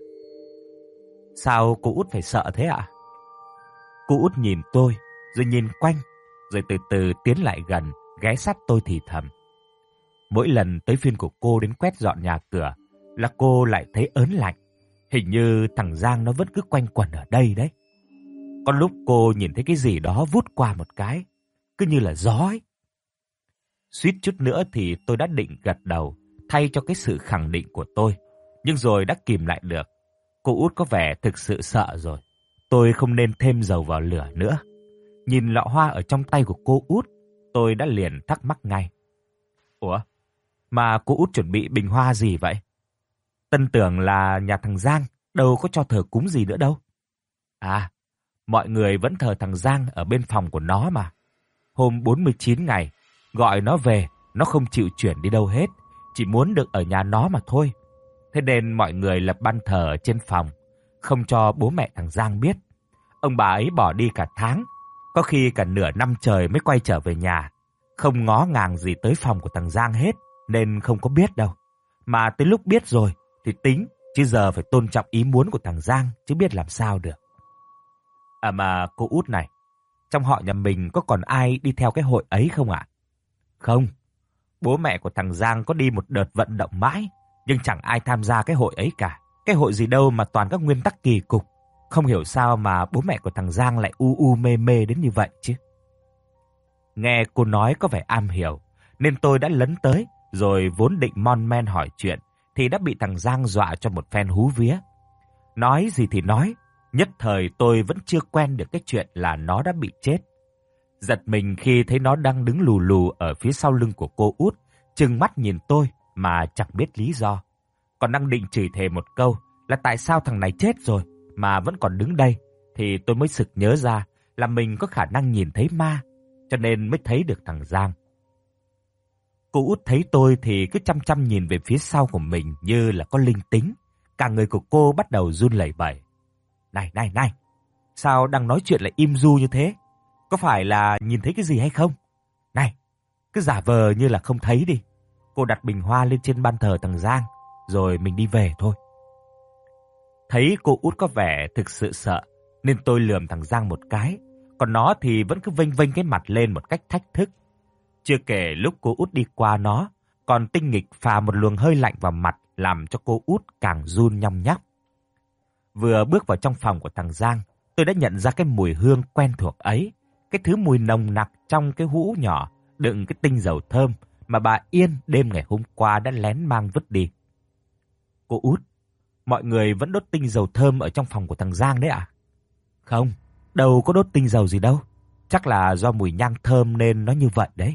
Sao cô út phải sợ thế ạ? Cô út nhìn tôi, rồi nhìn quanh, rồi từ từ tiến lại gần, ghé sát tôi thì thầm. Mỗi lần tới phiên của cô đến quét dọn nhà cửa là cô lại thấy ớn lạnh. Hình như thằng Giang nó vẫn cứ quanh quẩn ở đây đấy. Có lúc cô nhìn thấy cái gì đó vút qua một cái, cứ như là gió ấy. Suýt chút nữa thì tôi đã định gật đầu thay cho cái sự khẳng định của tôi, nhưng rồi đã kìm lại được. Cô út có vẻ thực sự sợ rồi. Tôi không nên thêm dầu vào lửa nữa. Nhìn lọ hoa ở trong tay của cô út, tôi đã liền thắc mắc ngay. Ủa, mà cô út chuẩn bị bình hoa gì vậy? Tân tưởng là nhà thằng Giang, đâu có cho thờ cúng gì nữa đâu. À, mọi người vẫn thờ thằng Giang ở bên phòng của nó mà. Hôm bốn mươi chín ngày, gọi nó về, nó không chịu chuyển đi đâu hết, chỉ muốn được ở nhà nó mà thôi. Thế nên mọi người lập ban thờ ở trên phòng, không cho bố mẹ thằng Giang biết. Ông bà ấy bỏ đi cả tháng, có khi cả nửa năm trời mới quay trở về nhà. Không ngó ngàng gì tới phòng của thằng Giang hết, nên không có biết đâu. Mà tới lúc biết rồi thì tính, chứ giờ phải tôn trọng ý muốn của thằng Giang, chứ biết làm sao được. À mà cô út này, trong họ nhà mình có còn ai đi theo cái hội ấy không ạ? Không, bố mẹ của thằng Giang có đi một đợt vận động mãi, nhưng chẳng ai tham gia cái hội ấy cả. Cái hội gì đâu mà toàn các nguyên tắc kỳ cục. Không hiểu sao mà bố mẹ của thằng Giang lại u u mê mê đến như vậy chứ. Nghe cô nói có vẻ am hiểu, nên tôi đã lấn tới, rồi vốn định mon men hỏi chuyện, thì đã bị thằng Giang dọa cho một phen hú vía. Nói gì thì nói, nhất thời tôi vẫn chưa quen được cái chuyện là nó đã bị chết. Giật mình khi thấy nó đang đứng lù lù ở phía sau lưng của cô út, trừng mắt nhìn tôi mà chẳng biết lý do. Còn đang định chửi thề một câu là tại sao thằng này chết rồi mà vẫn còn đứng đây, thì tôi mới sực nhớ ra là mình có khả năng nhìn thấy ma, cho nên mới thấy được thằng Giang. Cô út thấy tôi thì cứ chăm chăm nhìn về phía sau của mình như là có linh tính. Cả người của cô bắt đầu run lẩy bẩy. Này, này, này, sao đang nói chuyện lại im ru như thế? Có phải là nhìn thấy cái gì hay không? Này, cứ giả vờ như là không thấy đi. Cô đặt bình hoa lên trên ban thờ thằng Giang, rồi mình đi về thôi. Thấy cô út có vẻ thực sự sợ, nên tôi lườm thằng Giang một cái. Còn nó thì vẫn cứ vênh vênh cái mặt lên một cách thách thức. Chưa kể lúc cô út đi qua nó, còn tinh nghịch phà một luồng hơi lạnh vào mặt, làm cho cô út càng run nhăm nhắc. Vừa bước vào trong phòng của thằng Giang, tôi đã nhận ra cái mùi hương quen thuộc ấy. Cái thứ mùi nồng nặc trong cái hũ nhỏ đựng cái tinh dầu thơm mà bà Yên đêm ngày hôm qua đã lén mang vứt đi. Cô út, mọi người vẫn đốt tinh dầu thơm ở trong phòng của thằng Giang đấy à? Không, đâu có đốt tinh dầu gì đâu. Chắc là do mùi nhang thơm nên nó như vậy đấy.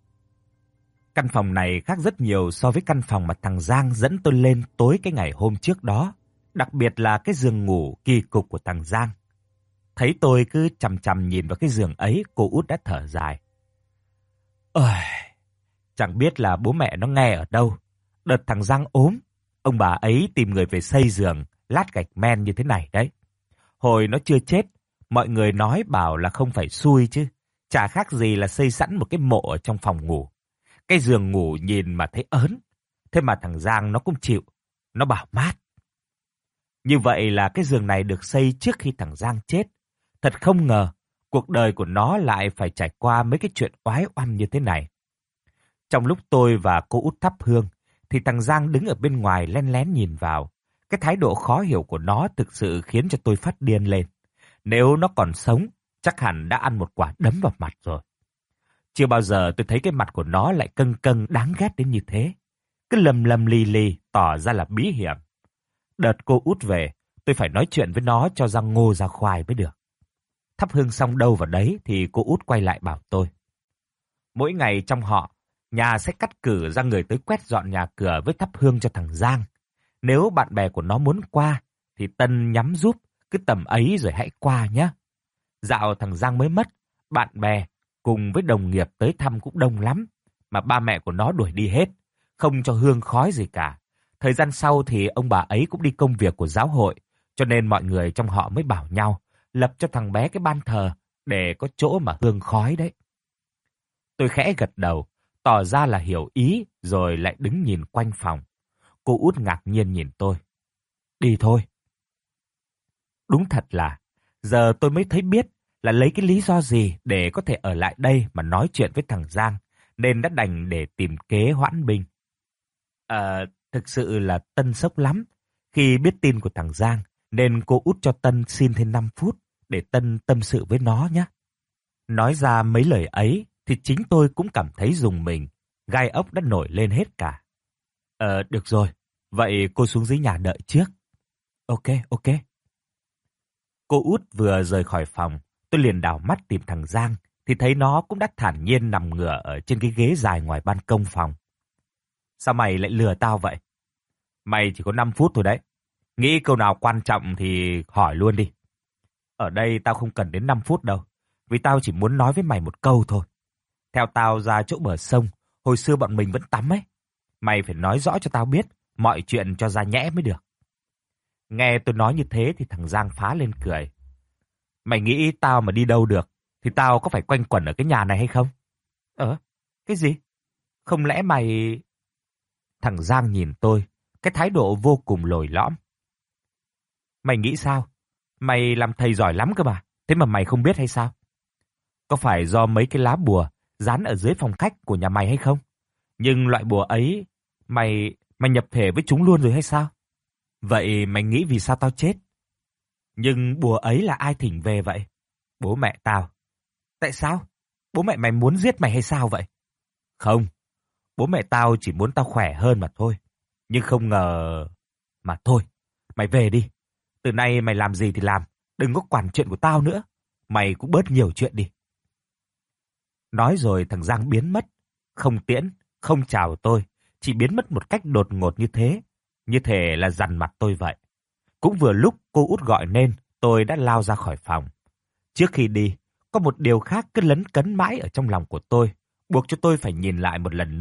Căn phòng này khác rất nhiều so với căn phòng mà thằng Giang dẫn tôi lên tối cái ngày hôm trước đó. Đặc biệt là cái giường ngủ kỳ cục của thằng Giang. Thấy tôi cứ chằm chằm nhìn vào cái giường ấy, cô út đã thở dài. Ôi, chẳng biết là bố mẹ nó nghe ở đâu. Đợt thằng Giang ốm, ông bà ấy tìm người về xây giường, lát gạch men như thế này đấy. Hồi nó chưa chết, mọi người nói bảo là không phải xui chứ. Chả khác gì là xây sẵn một cái mộ ở trong phòng ngủ. Cái giường ngủ nhìn mà thấy ớn. Thế mà thằng Giang nó cũng chịu. Nó bảo mát. Như vậy là cái giường này được xây trước khi thằng Giang chết. Thật không ngờ, cuộc đời của nó lại phải trải qua mấy cái chuyện oái oăm như thế này. Trong lúc tôi và cô út thắp hương, thì thằng Giang đứng ở bên ngoài len lén nhìn vào. Cái thái độ khó hiểu của nó thực sự khiến cho tôi phát điên lên. Nếu nó còn sống, chắc hẳn đã ăn một quả đấm vào mặt rồi. Chưa bao giờ tôi thấy cái mặt của nó lại căng căng đáng ghét đến như thế. Cứ lầm lầm lì lì, tỏ ra là bí hiểm. Đợt cô út về, tôi phải nói chuyện với nó cho ra ngô ra khoai mới được. Thắp hương xong đâu vào đấy thì cô út quay lại bảo tôi. Mỗi ngày trong họ, nhà sẽ cắt cử ra người tới quét dọn nhà cửa với thắp hương cho thằng Giang. Nếu bạn bè của nó muốn qua, thì Tân nhắm giúp, cứ tầm ấy rồi hãy qua nhé. Dạo thằng Giang mới mất, bạn bè cùng với đồng nghiệp tới thăm cũng đông lắm, mà ba mẹ của nó đuổi đi hết, không cho hương khói gì cả. Thời gian sau thì ông bà ấy cũng đi công việc của giáo hội, cho nên mọi người trong họ mới bảo nhau lập cho thằng bé cái ban thờ để có chỗ mà hương khói đấy. Tôi khẽ gật đầu, tỏ ra là hiểu ý, rồi lại đứng nhìn quanh phòng. Cô út ngạc nhiên nhìn tôi. Đi thôi. Đúng thật là, giờ tôi mới thấy biết là lấy cái lý do gì để có thể ở lại đây mà nói chuyện với thằng Giang, nên đã đành để tìm kế hoãn binh. Ờ, thực sự là Tân sốc lắm. Khi biết tin của thằng Giang, nên cô út cho Tân xin thêm năm phút để Tân tâm sự với nó nhé. Nói ra mấy lời ấy thì chính tôi cũng cảm thấy rùng mình, gai ốc đã nổi lên hết cả. Ờ, được rồi, vậy cô xuống dưới nhà đợi trước. Ok, ok. Cô út vừa rời khỏi phòng, tôi liền đảo mắt tìm thằng Giang, thì thấy nó cũng đã thản nhiên nằm ngửa ở trên cái ghế dài ngoài ban công phòng. Sao mày lại lừa tao vậy? Mày chỉ có năm phút thôi đấy. Nghĩ câu nào quan trọng thì hỏi luôn đi. Ở đây tao không cần đến năm phút đâu, vì tao chỉ muốn nói với mày một câu thôi. Theo tao ra chỗ bờ sông, hồi xưa bọn mình vẫn tắm ấy. Mày phải nói rõ cho tao biết mọi chuyện cho ra nhẽ mới được. Nghe tôi nói như thế thì thằng Giang phá lên cười. Mày nghĩ tao mà đi đâu được, thì tao có phải quanh quẩn ở cái nhà này hay không? Ờ, cái gì? Không lẽ mày... Thằng Giang nhìn tôi, cái thái độ vô cùng lồi lõm. Mày nghĩ sao? Mày làm thầy giỏi lắm cơ mà, thế mà mày không biết hay sao? Có phải do mấy cái lá bùa dán ở dưới phòng khách của nhà mày hay không? Nhưng loại bùa ấy, mày mày nhập thể với chúng luôn rồi hay sao? Vậy mày nghĩ vì sao tao chết? Nhưng bùa ấy là ai thỉnh về vậy? Bố mẹ tao. Tại sao? Bố mẹ mày muốn giết mày hay sao vậy? Không, bố mẹ tao chỉ muốn tao khỏe hơn mà thôi. Nhưng không ngờ... Mà thôi, mày về đi. Từ nay mày làm gì thì làm, đừng có quản chuyện của tao nữa. Mày cũng bớt nhiều chuyện đi. Nói rồi thằng Giang biến mất. Không tiễn, không chào tôi, chỉ biến mất một cách đột ngột như thế. Như thể là dằn mặt tôi vậy. Cũng vừa lúc cô út gọi nên, tôi đã lao ra khỏi phòng. Trước khi đi, có một điều khác cứ lấn cấn mãi ở trong lòng của tôi, buộc cho tôi phải nhìn lại một lần nữa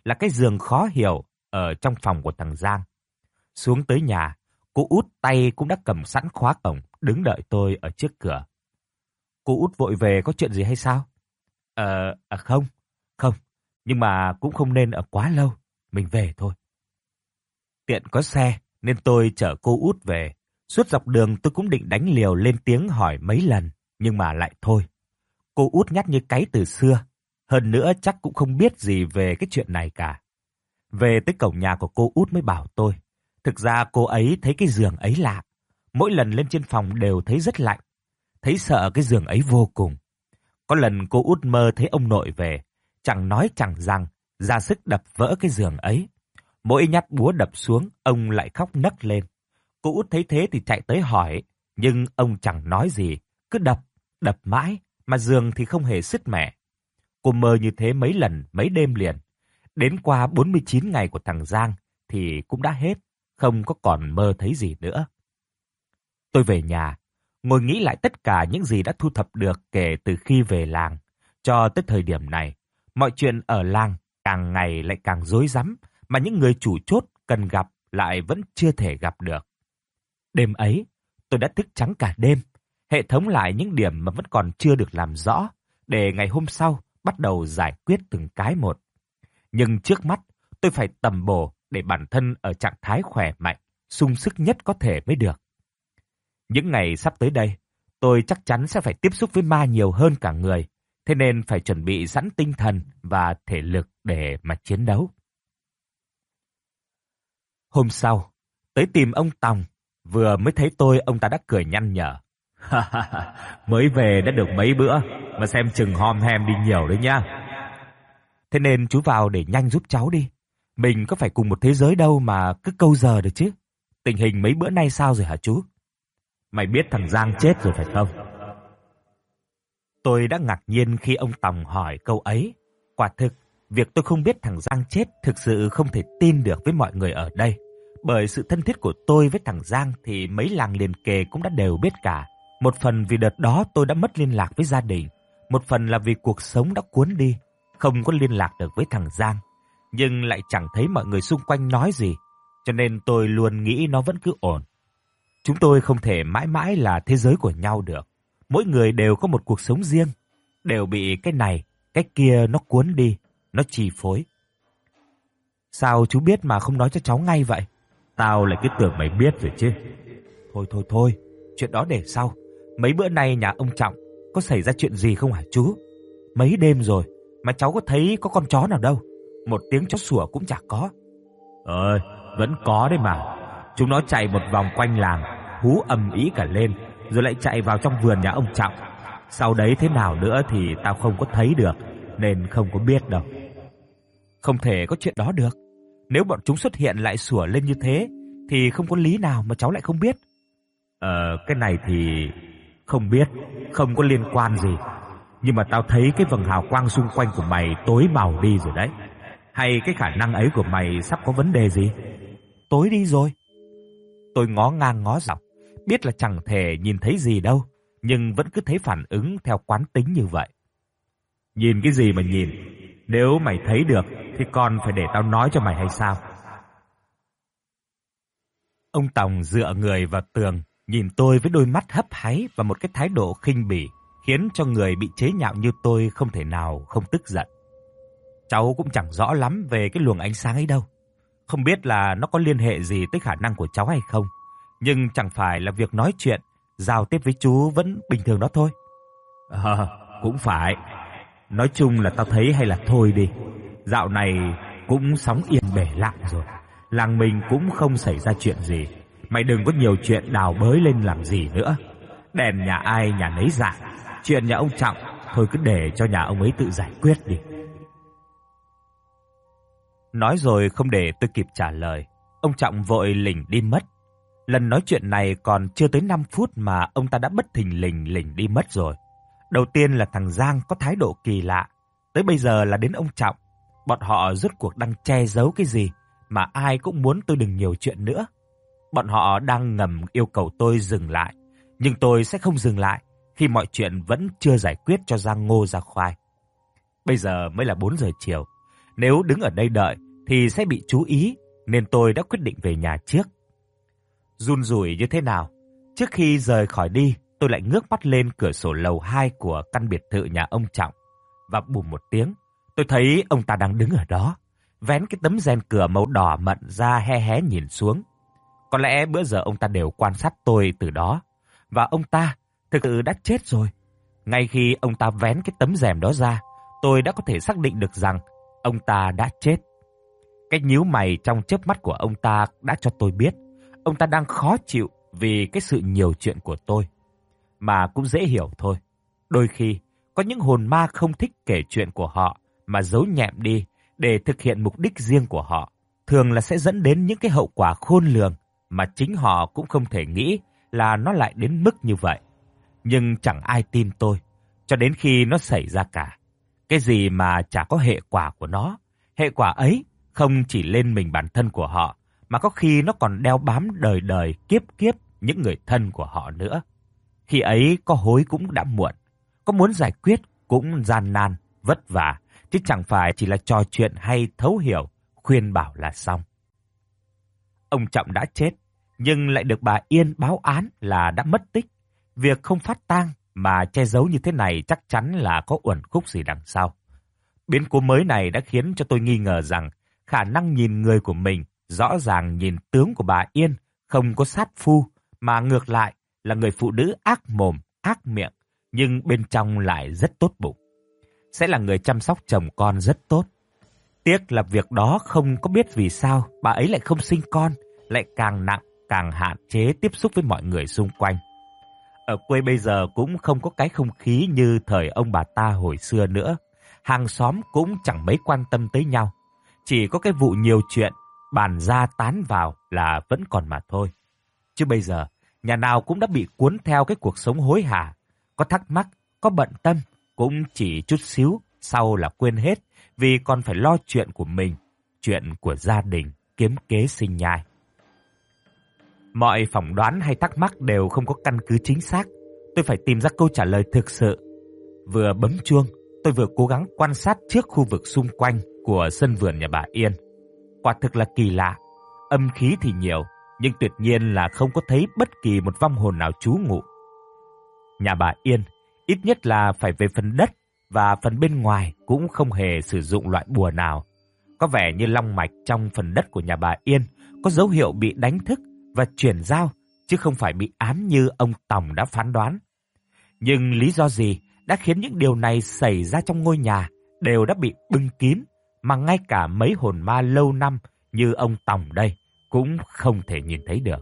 là cái giường khó hiểu ở trong phòng của thằng Giang. Xuống tới nhà, cô Út tay cũng đã cầm sẵn khóa cổng, đứng đợi tôi ở trước cửa. Cô Út vội về có chuyện gì hay sao? Ờ, à không, không, nhưng mà cũng không nên ở quá lâu, mình về thôi. Tiện có xe nên tôi chở cô Út về. Suốt dọc đường tôi cũng định đánh liều lên tiếng hỏi mấy lần, nhưng mà lại thôi. Cô Út nhát như cáy từ xưa, hơn nữa chắc cũng không biết gì về cái chuyện này cả. Về tới cổng nhà của cô Út mới bảo tôi, thực ra cô ấy thấy cái giường ấy lạ. Mỗi lần lên trên phòng đều thấy rất lạnh, thấy sợ cái giường ấy vô cùng. Có lần cô Út mơ thấy ông nội về, chẳng nói chẳng rằng, ra sức đập vỡ cái giường ấy. Mỗi nhát búa đập xuống, ông lại khóc nấc lên. Cô Út thấy thế thì chạy tới hỏi, nhưng ông chẳng nói gì, cứ đập, đập mãi, mà giường thì không hề sứt mẻ. Cô mơ như thế mấy lần, mấy đêm liền. Đến qua bốn mươi chín ngày của thằng Giang thì cũng đã hết, không có còn mơ thấy gì nữa. Tôi về nhà, ngồi nghĩ lại tất cả những gì đã thu thập được kể từ khi về làng. Cho tới thời điểm này, mọi chuyện ở làng càng ngày lại càng rối rắm, mà những người chủ chốt cần gặp lại vẫn chưa thể gặp được. Đêm ấy, tôi đã thức trắng cả đêm, hệ thống lại những điểm mà vẫn còn chưa được làm rõ, để ngày hôm sau bắt đầu giải quyết từng cái một. Nhưng trước mắt, tôi phải tầm bổ để bản thân ở trạng thái khỏe mạnh, sung sức nhất có thể mới được. Những ngày sắp tới đây, tôi chắc chắn sẽ phải tiếp xúc với ma nhiều hơn cả người, thế nên phải chuẩn bị sẵn tinh thần và thể lực để mà chiến đấu. Hôm sau, tới tìm ông Tòng, vừa mới thấy tôi ông ta đã cười nhăn nhở. Mới về đã được mấy bữa, mà xem chừng hom hem đi nhiều đấy nhá. Thế nên chú vào để nhanh giúp cháu đi. Mình có phải cùng một thế giới đâu mà cứ câu giờ được chứ. Tình hình mấy bữa nay sao rồi hả chú? Mày biết thằng Giang chết rồi phải không? Tôi đã ngạc nhiên khi ông Tòng hỏi câu ấy. Quả thực, việc tôi không biết thằng Giang chết thực sự không thể tin được với mọi người ở đây. Bởi sự thân thiết của tôi với thằng Giang thì mấy làng liền kề cũng đã đều biết cả. Một phần vì đợt đó tôi đã mất liên lạc với gia đình. Một phần là vì cuộc sống đã cuốn đi, không có liên lạc được với thằng Giang. Nhưng lại chẳng thấy mọi người xung quanh nói gì, cho nên tôi luôn nghĩ nó vẫn cứ ổn. Chúng tôi không thể mãi mãi là thế giới của nhau được. Mỗi người đều có một cuộc sống riêng, đều bị cái này, cái kia nó cuốn đi, nó chi phối. Sao chú biết mà không nói cho cháu ngay vậy? Tao lại cứ tưởng mày biết rồi chứ. Thôi thôi thôi, chuyện đó để sau. Mấy bữa nay nhà ông Trọng có xảy ra chuyện gì không hả chú? Mấy đêm rồi mà cháu có thấy có con chó nào đâu, một tiếng chó sủa cũng chả có. Ơi, vẫn có đấy mà. Chúng nó chạy một vòng quanh làng, hú ầm ĩ cả lên, rồi lại chạy vào trong vườn nhà ông Trọng. Sau đấy thế nào nữa thì tao không có thấy được, nên không có biết đâu. Không thể có chuyện đó được. Nếu bọn chúng xuất hiện lại sủa lên như thế, thì không có lý nào mà cháu lại không biết. Ờ, cái này thì không biết, không có liên quan gì. Nhưng mà tao thấy cái vầng hào quang xung quanh của mày tối màu đi rồi đấy. Hay cái khả năng ấy của mày sắp có vấn đề gì? Tối đi rồi. Tôi ngó ngang ngó dọc, biết là chẳng thể nhìn thấy gì đâu, nhưng vẫn cứ thấy phản ứng theo quán tính như vậy. Nhìn cái gì mà nhìn? Nếu mày thấy được thì còn phải để tao nói cho mày hay sao? Ông Tòng dựa người vào tường, nhìn tôi với đôi mắt hấp háy và một cái thái độ khinh bỉ, khiến cho người bị chế nhạo như tôi không thể nào không tức giận. Cháu cũng chẳng rõ lắm về cái luồng ánh sáng ấy đâu. Không biết là nó có liên hệ gì tới khả năng của cháu hay không, nhưng chẳng phải là việc nói chuyện, giao tiếp với chú vẫn bình thường đó thôi. Ờ, à, cũng phải. Nói chung là tao thấy hay là thôi đi. Dạo này cũng sóng yên bể lặng rồi. Làng mình cũng không xảy ra chuyện gì. Mày đừng có nhiều chuyện đào bới lên làm gì nữa. Đèn nhà ai nhà nấy dạng. Chuyện nhà ông Trọng thôi cứ để cho nhà ông ấy tự giải quyết đi. Nói rồi không để tôi kịp trả lời, ông Trọng vội lỉnh đi mất. Lần nói chuyện này còn chưa tới năm phút mà ông ta đã bất thình lình lỉnh đi mất rồi. Đầu tiên là thằng Giang có thái độ kỳ lạ, tới bây giờ là đến ông Trọng. Bọn họ rốt cuộc đang che giấu cái gì mà ai cũng muốn tôi đừng nhiều chuyện nữa. Bọn họ đang ngầm yêu cầu tôi dừng lại, nhưng tôi sẽ không dừng lại khi mọi chuyện vẫn chưa giải quyết cho ra ngô ra khoai. Bây giờ mới là bốn giờ chiều. Nếu đứng ở đây đợi thì sẽ bị chú ý, nên tôi đã quyết định về nhà trước. Run rủi như thế nào, trước khi rời khỏi đi, tôi lại ngước mắt lên cửa sổ lầu hai của căn biệt thự nhà ông Trọng. Và bùm một tiếng, tôi thấy ông ta đang đứng ở đó, vén cái tấm rèm cửa màu đỏ mận ra hé hé nhìn xuống. Có lẽ bữa giờ ông ta đều quan sát tôi từ đó. Và ông ta thực sự đã chết rồi. Ngay khi ông ta vén cái tấm rèm đó ra, tôi đã có thể xác định được rằng ông ta đã chết. Cái nhíu mày trong chớp mắt của ông ta đã cho tôi biết ông ta đang khó chịu vì cái sự nhiều chuyện của tôi. Mà cũng dễ hiểu thôi. Đôi khi, có những hồn ma không thích kể chuyện của họ mà giấu nhẹm đi để thực hiện mục đích riêng của họ. Thường là sẽ dẫn đến những cái hậu quả khôn lường mà chính họ cũng không thể nghĩ là nó lại đến mức như vậy. Nhưng chẳng ai tin tôi, cho đến khi nó xảy ra cả. Cái gì mà chả có hệ quả của nó. Hệ quả ấy không chỉ lên mình bản thân của họ, mà có khi nó còn đeo bám đời đời kiếp kiếp những người thân của họ nữa. Khi ấy có hối cũng đã muộn, có muốn giải quyết cũng gian nan, vất vả, chứ chẳng phải chỉ là trò chuyện hay thấu hiểu, khuyên bảo là xong. Ông Trọng đã chết, nhưng lại được bà Yên báo án là đã mất tích. Việc không phát tang mà che giấu như thế này chắc chắn là có uẩn khúc gì đằng sau. Biến cố mới này đã khiến cho tôi nghi ngờ rằng khả năng nhìn người của mình rõ ràng nhìn tướng của bà Yên không có sát phu, mà ngược lại là người phụ nữ ác mồm, ác miệng, nhưng bên trong lại rất tốt bụng. Sẽ là người chăm sóc chồng con rất tốt. Tiếc là việc đó không có biết vì sao bà ấy lại không sinh con, lại càng nặng, càng hạn chế tiếp xúc với mọi người xung quanh. Ở quê bây giờ cũng không có cái không khí như thời ông bà ta hồi xưa nữa. Hàng xóm cũng chẳng mấy quan tâm tới nhau. Chỉ có cái vụ nhiều chuyện, bàn ra tán vào là vẫn còn mà thôi. Chứ bây giờ, nhà nào cũng đã bị cuốn theo cái cuộc sống hối hả. Có thắc mắc, có bận tâm, cũng chỉ chút xíu, sau là quên hết, vì còn phải lo chuyện của mình, chuyện của gia đình, kiếm kế sinh nhai. Mọi phỏng đoán hay thắc mắc đều không có căn cứ chính xác. Tôi phải tìm ra câu trả lời thực sự. Vừa bấm chuông, tôi vừa cố gắng quan sát trước khu vực xung quanh của sân vườn nhà bà Yên. Quả thực là kỳ lạ. Âm khí thì nhiều, nhưng tuyệt nhiên là không có thấy bất kỳ một vong hồn nào trú ngụ. Nhà bà Yên ít nhất là phải về phần đất, và phần bên ngoài cũng không hề sử dụng loại bùa nào. Có vẻ như long mạch trong phần đất của nhà bà Yên có dấu hiệu bị đánh thức và chuyển giao, chứ không phải bị ám như ông Tòng đã phán đoán. Nhưng lý do gì đã khiến những điều này xảy ra trong ngôi nhà đều đã bị bưng kín, mà ngay cả mấy hồn ma lâu năm như ông Tòng đây cũng không thể nhìn thấy được.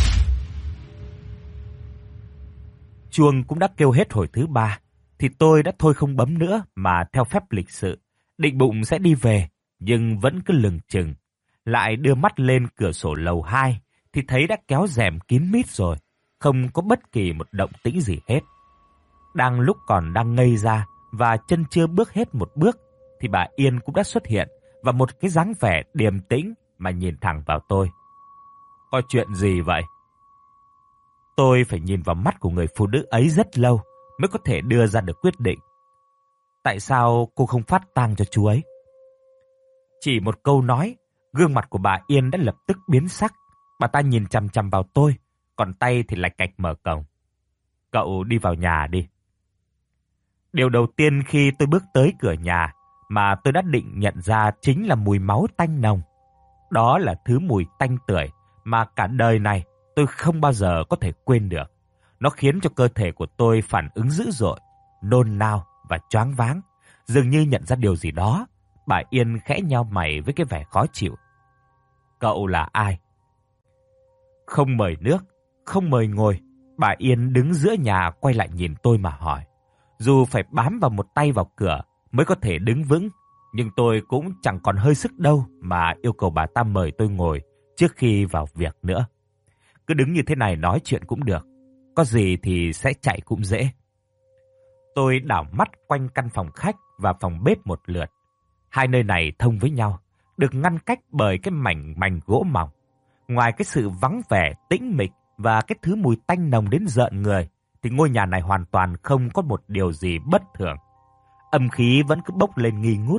Chuông cũng đã kêu hết hồi thứ ba, thì tôi đã thôi không bấm nữa mà theo phép lịch sự, định bụng sẽ đi về, nhưng vẫn cứ lừng chừng. Lại đưa mắt lên cửa sổ lầu hai, thì thấy đã kéo rèm kín mít rồi, không có bất kỳ một động tĩnh gì hết. Đang lúc còn đang ngây ra và chân chưa bước hết một bước, thì bà Yên cũng đã xuất hiện và một cái dáng vẻ điềm tĩnh mà nhìn thẳng vào tôi. Có chuyện gì vậy? Tôi phải nhìn vào mắt của người phụ nữ ấy rất lâu mới có thể đưa ra được quyết định. Tại sao cô không phát tang cho chú ấy? Chỉ một câu nói, gương mặt của bà Yên đã lập tức biến sắc. Bà ta nhìn chằm chằm vào tôi, còn tay thì lạch cạch mở cổng. Cậu đi vào nhà đi. Điều đầu tiên khi tôi bước tới cửa nhà mà tôi đã định nhận ra chính là mùi máu tanh nồng. Đó là thứ mùi tanh tưởi mà cả đời này tôi không bao giờ có thể quên được. Nó khiến cho cơ thể của tôi phản ứng dữ dội, nôn nao và choáng váng. Dường như nhận ra điều gì đó, bà Yên khẽ nhao mày với cái vẻ khó chịu. Cậu là ai? Không mời nước, không mời ngồi, bà Yên đứng giữa nhà quay lại nhìn tôi mà hỏi. Dù phải bám vào một tay vào cửa mới có thể đứng vững, nhưng tôi cũng chẳng còn hơi sức đâu mà yêu cầu bà ta mời tôi ngồi trước khi vào việc nữa. Cứ đứng như thế này nói chuyện cũng được, có gì thì sẽ chạy cũng dễ. Tôi đảo mắt quanh căn phòng khách và phòng bếp một lượt. Hai nơi này thông với nhau, được ngăn cách bởi cái mảnh mảnh gỗ mỏng. Ngoài cái sự vắng vẻ, tĩnh mịch và cái thứ mùi tanh nồng đến rợn người, thì ngôi nhà này hoàn toàn không có một điều gì bất thường. Âm khí vẫn cứ bốc lên nghi ngút,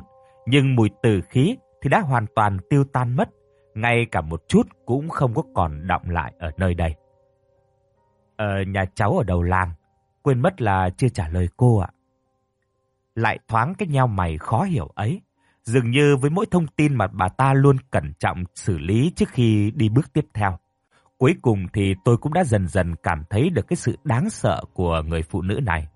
nhưng mùi tử khí thì đã hoàn toàn tiêu tan mất, ngay cả một chút cũng không có còn đọng lại ở nơi đây. Ờ, nhà cháu ở đầu làng, quên mất là chưa trả lời cô ạ. Lại thoáng cái nheo mày khó hiểu ấy, dường như với mỗi thông tin mà bà ta luôn cẩn trọng xử lý trước khi đi bước tiếp theo. Cuối cùng thì tôi cũng đã dần dần cảm thấy được cái sự đáng sợ của người phụ nữ này.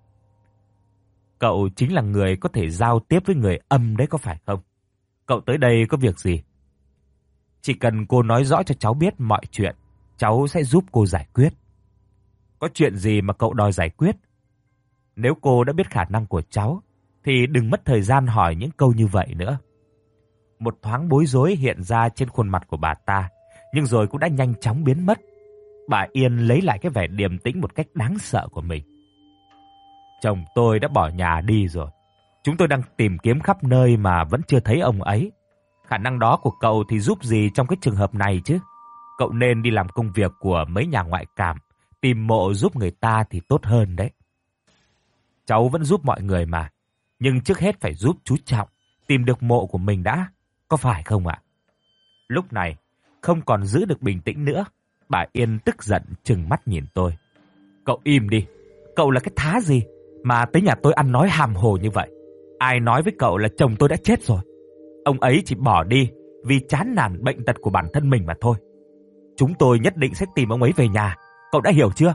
Cậu chính là người có thể giao tiếp với người âm đấy có phải không? Cậu tới đây có việc gì? Chỉ cần cô nói rõ cho cháu biết mọi chuyện, cháu sẽ giúp cô giải quyết. Có chuyện gì mà cậu đòi giải quyết? Nếu cô đã biết khả năng của cháu, thì đừng mất thời gian hỏi những câu như vậy nữa. Một thoáng bối rối hiện ra trên khuôn mặt của bà ta, nhưng rồi cũng đã nhanh chóng biến mất. Bà Yên lấy lại cái vẻ điềm tĩnh một cách đáng sợ của mình. Chồng tôi đã bỏ nhà đi rồi. Chúng tôi đang tìm kiếm khắp nơi mà vẫn chưa thấy ông ấy. Khả năng đó của cậu thì giúp gì trong cái trường hợp này chứ? Cậu nên đi làm công việc của mấy nhà ngoại cảm, tìm mộ giúp người ta thì tốt hơn đấy. Cháu vẫn giúp mọi người mà, nhưng trước hết phải giúp chú Trọng tìm được mộ của mình đã, có phải không ạ? Lúc này, không còn giữ được bình tĩnh nữa, bà Yên tức giận trừng mắt nhìn tôi. Cậu im đi, cậu là cái thá gì mà tới nhà tôi ăn nói hàm hồ như vậy? Ai nói với cậu là chồng tôi đã chết rồi? Ông ấy chỉ bỏ đi vì chán nản bệnh tật của bản thân mình mà thôi. Chúng tôi nhất định sẽ tìm ông ấy về nhà, cậu đã hiểu chưa?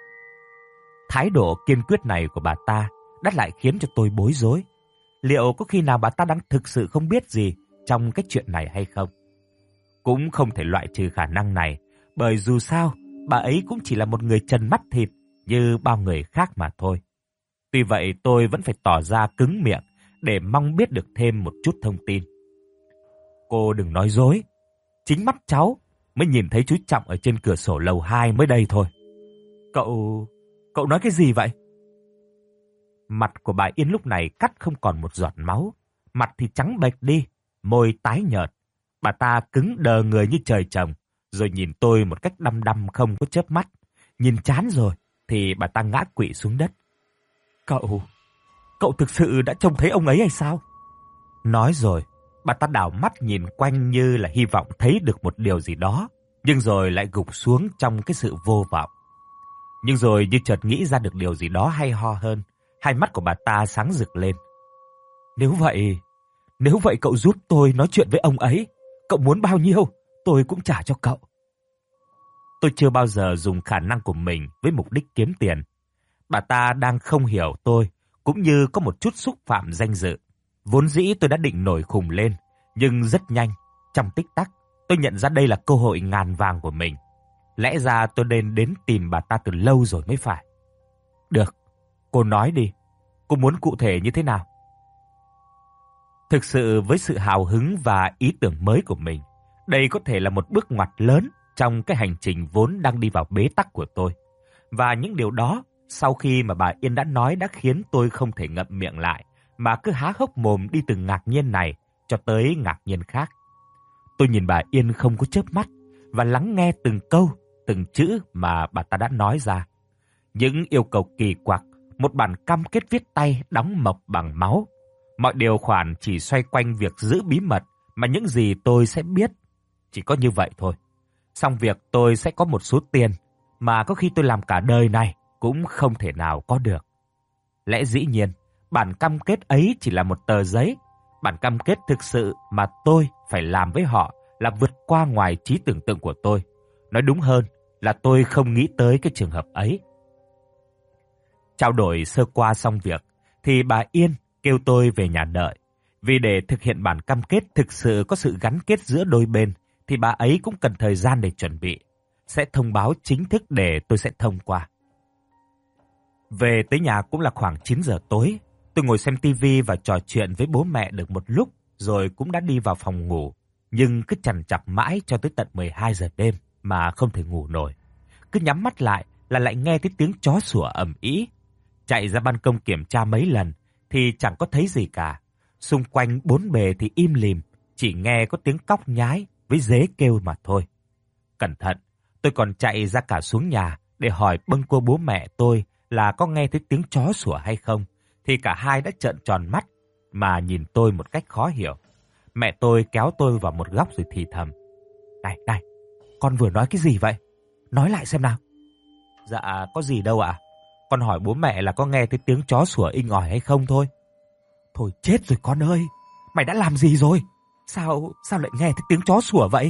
Thái độ kiên quyết này của bà ta đã lại khiến cho tôi bối rối. Liệu có khi nào bà ta đang thực sự không biết gì trong cái chuyện này hay không? Cũng không thể loại trừ khả năng này, bởi dù sao, bà ấy cũng chỉ là một người trần mắt thịt như bao người khác mà thôi. Tuy vậy tôi vẫn phải tỏ ra cứng miệng để mong biết được thêm một chút thông tin. Cô đừng nói dối, chính mắt cháu mới nhìn thấy chú Trọng ở trên cửa sổ lầu hai mới đây thôi. Cậu... cậu nói cái gì vậy? Mặt của bà Yên lúc này cắt không còn một giọt máu, mặt thì trắng bệch đi, môi tái nhợt. Bà ta cứng đờ người như trời trồng, rồi nhìn tôi một cách đăm đăm không có chớp mắt. Nhìn chán rồi, thì bà ta ngã quỵ xuống đất. Cậu, cậu thực sự đã trông thấy ông ấy hay sao? Nói rồi, bà ta đảo mắt nhìn quanh như là hy vọng thấy được một điều gì đó, nhưng rồi lại gục xuống trong cái sự vô vọng. Nhưng rồi như chợt nghĩ ra được điều gì đó hay ho hơn, hai mắt của bà ta sáng rực lên. Nếu vậy, nếu vậy cậu giúp tôi nói chuyện với ông ấy, cậu muốn bao nhiêu, tôi cũng trả cho cậu. Tôi chưa bao giờ dùng khả năng của mình với mục đích kiếm tiền. Bà ta đang không hiểu tôi, cũng như có một chút xúc phạm danh dự. Vốn dĩ tôi đã định nổi khùng lên, nhưng rất nhanh, trong tích tắc, tôi nhận ra đây là cơ hội ngàn vàng của mình. Lẽ ra tôi nên đến tìm bà ta từ lâu rồi mới phải. Được, cô nói đi, cô muốn cụ thể như thế nào? Thực sự với sự hào hứng và ý tưởng mới của mình, đây có thể là một bước ngoặt lớn trong cái hành trình vốn đang đi vào bế tắc của tôi. Và những điều đó, sau khi mà bà Yên đã nói đã khiến tôi không thể ngậm miệng lại, mà cứ há hốc mồm đi từ ngạc nhiên này cho tới ngạc nhiên khác. Tôi nhìn bà Yên không có chớp mắt và lắng nghe từng câu, từng chữ mà bà ta đã nói ra. Những yêu cầu kỳ quặc, một bản cam kết viết tay đóng mộc bằng máu. Mọi điều khoản chỉ xoay quanh việc giữ bí mật mà những gì tôi sẽ biết. Chỉ có như vậy thôi. Xong việc tôi sẽ có một số tiền mà có khi tôi làm cả đời này cũng không thể nào có được. Lẽ dĩ nhiên, bản cam kết ấy chỉ là một tờ giấy. Bản cam kết thực sự mà tôi phải làm với họ là vượt qua ngoài trí tưởng tượng của tôi. Nói đúng hơn là tôi không nghĩ tới cái trường hợp ấy. Trao đổi sơ qua xong việc, thì bà Yên kêu tôi về nhà đợi. Vì để thực hiện bản cam kết thực sự có sự gắn kết giữa đôi bên, thì bà ấy cũng cần thời gian để chuẩn bị. Sẽ thông báo chính thức để tôi sẽ thông qua. Về tới nhà cũng là khoảng chín giờ tối. Tôi ngồi xem tivi và trò chuyện với bố mẹ được một lúc, rồi cũng đã đi vào phòng ngủ. Nhưng cứ chằn chọc mãi cho tới tận mười hai giờ đêm mà không thể ngủ nổi. Cứ nhắm mắt lại là lại nghe thấy tiếng chó sủa ầm ĩ. Chạy ra ban công kiểm tra mấy lần thì chẳng có thấy gì cả. Xung quanh bốn bề thì im lìm, chỉ nghe có tiếng cóc nhái với dế kêu mà thôi. Cẩn thận, tôi còn chạy ra cả xuống nhà để hỏi bâng quơ bố mẹ tôi là có nghe thấy tiếng chó sủa hay không, thì cả hai đã trợn tròn mắt, mà nhìn tôi một cách khó hiểu. Mẹ tôi kéo tôi vào một góc rồi thì thầm. Này, này, con vừa nói cái gì vậy? Nói lại xem nào. Dạ, có gì đâu ạ. Con hỏi bố mẹ là có nghe thấy tiếng chó sủa inh ỏi hay không thôi. Thôi chết rồi con ơi, mày đã làm gì rồi? Sao, sao lại nghe thấy tiếng chó sủa vậy?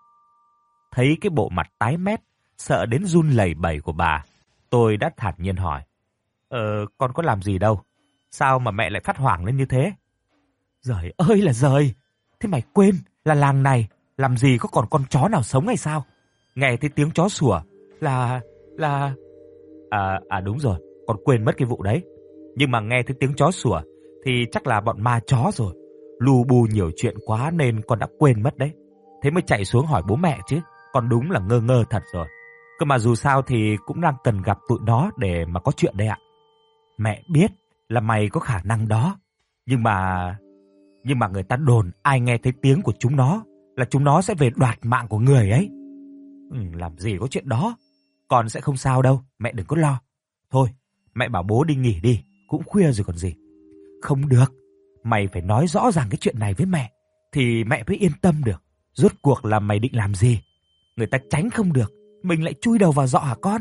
Thấy cái bộ mặt tái mét, sợ đến run lẩy bẩy của bà, tôi đã thản nhiên hỏi. Ờ, con có làm gì đâu. Sao mà mẹ lại phát hoảng lên như thế? Giời ơi là giời, thế mày quên là làng này làm gì có còn con chó nào sống hay sao? Nghe thấy tiếng chó sủa là... là... À, à đúng rồi, con quên mất cái vụ đấy. Nhưng mà nghe thấy tiếng chó sủa thì chắc là bọn ma chó rồi. Lù bù nhiều chuyện quá nên con đã quên mất đấy. Thế mới chạy xuống hỏi bố mẹ chứ. Con đúng là ngơ ngơ thật rồi. Cơ mà dù sao thì cũng đang cần gặp tụi nó để mà có chuyện đây ạ. Mẹ biết là mày có khả năng đó. Nhưng mà... Nhưng mà người ta đồn ai nghe thấy tiếng của chúng nó là chúng nó sẽ về đoạt mạng của người ấy. Ừ, làm gì có chuyện đó. Con sẽ không sao đâu, mẹ đừng có lo. Thôi, mẹ bảo bố đi nghỉ đi, cũng khuya rồi còn gì. Không được, mày phải nói rõ ràng cái chuyện này với mẹ, thì mẹ mới yên tâm được. Rốt cuộc là mày định làm gì? Người ta tránh không được, mình lại chui đầu vào giọ hả con?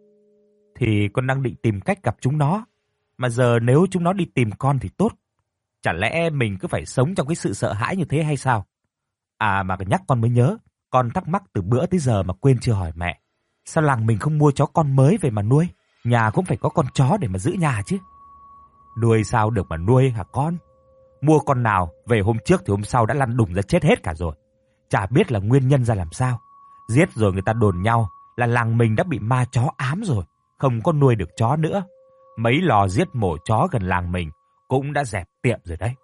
Thì con đang định tìm cách gặp chúng nó. Mà giờ nếu chúng nó đi tìm con thì tốt. Chả lẽ mình cứ phải sống trong cái sự sợ hãi như thế hay sao? À mà nhắc con mới nhớ, con thắc mắc từ bữa tới giờ mà quên chưa hỏi mẹ. Sao làng mình không mua chó con mới về mà nuôi? Nhà cũng phải có con chó để mà giữ nhà chứ. Nuôi sao được mà nuôi hả con? Mua con nào về hôm trước thì hôm sau đã lăn đùng ra chết hết cả rồi. Chả biết là nguyên nhân ra làm sao. Giết rồi người ta đồn nhau là làng mình đã bị ma chó ám rồi, không có nuôi được chó nữa. Mấy lò giết mổ chó gần làng mình cũng đã dẹp tiệm rồi đấy.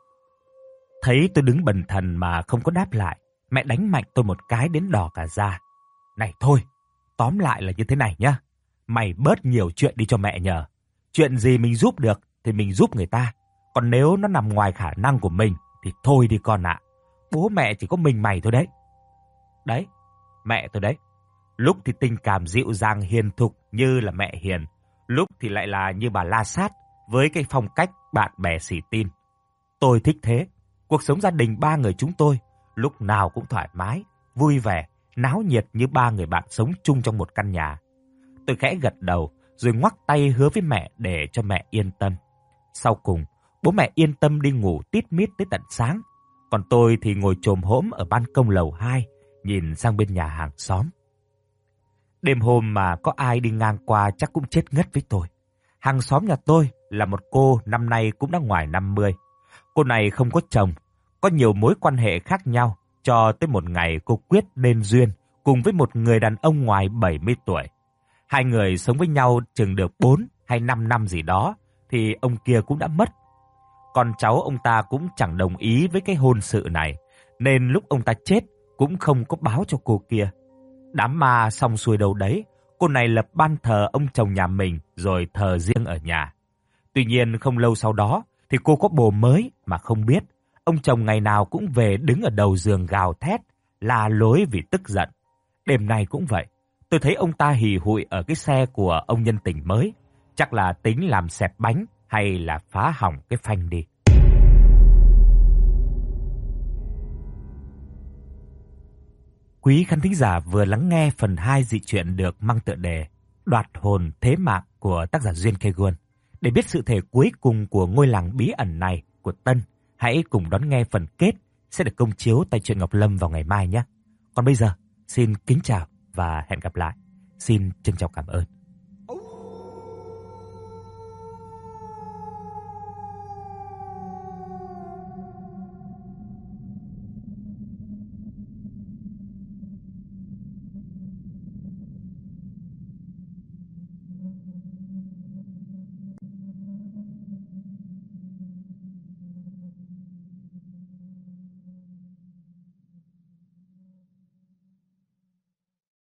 Thấy tôi đứng bần thần mà không có đáp lại, mẹ đánh mạnh tôi một cái đến đỏ cả da. Này thôi, tóm lại là như thế này nhá. Mày bớt nhiều chuyện đi cho mẹ nhờ. Chuyện gì mình giúp được thì mình giúp người ta. Còn nếu nó nằm ngoài khả năng của mình thì thôi đi con ạ. Bố mẹ chỉ có mình mày thôi đấy. Đấy, mẹ tôi đấy. Lúc thì tình cảm dịu dàng hiền thục như là mẹ Hiền. Lúc thì lại là như bà La Sát với cái phong cách bạn bè xỉ tin. Tôi thích thế. Cuộc sống gia đình ba người chúng tôi lúc nào cũng thoải mái, vui vẻ, náo nhiệt như ba người bạn sống chung trong một căn nhà. Tôi khẽ gật đầu rồi ngoắc tay hứa với mẹ để cho mẹ yên tâm. Sau cùng, bố mẹ yên tâm đi ngủ tít mít tới tận sáng. Còn tôi thì ngồi chồm hổm ở ban công lầu hai, nhìn sang bên nhà hàng xóm. Đêm hôm mà có ai đi ngang qua chắc cũng chết ngất với tôi. Hàng xóm nhà tôi là một cô năm nay cũng đã ngoài năm mươi. Cô này không có chồng, có nhiều mối quan hệ khác nhau, cho tới một ngày cô quyết nên duyên cùng với một người đàn ông ngoài bảy mươi tuổi. Hai người sống với nhau chừng được bốn hay năm năm gì đó, thì ông kia cũng đã mất. Con cháu ông ta cũng chẳng đồng ý với cái hôn sự này, nên lúc ông ta chết cũng không có báo cho cô kia. Đám ma xong xuôi đâu đấy, cô này lập ban thờ ông chồng nhà mình rồi thờ riêng ở nhà. Tuy nhiên không lâu sau đó thì cô có bồ mới mà không biết. Ông chồng ngày nào cũng về đứng ở đầu giường gào thét, la lối vì tức giận. Đêm nay cũng vậy, tôi thấy ông ta hì hụi ở cái xe của ông nhân tình mới. Chắc là tính làm xẹp bánh hay là phá hỏng cái phanh đi. Quý khán thính giả vừa lắng nghe phần hai dị truyện được mang tựa đề Đoạt hồn thế mạng của tác giả Duyên Kê Guôn. Để biết sự thể cuối cùng của ngôi làng bí ẩn này của Tân, hãy cùng đón nghe phần kết sẽ được công chiếu tại Truyện Ngọc Lâm vào ngày mai nhé. Còn bây giờ, xin kính chào và hẹn gặp lại. Xin trân trọng cảm ơn.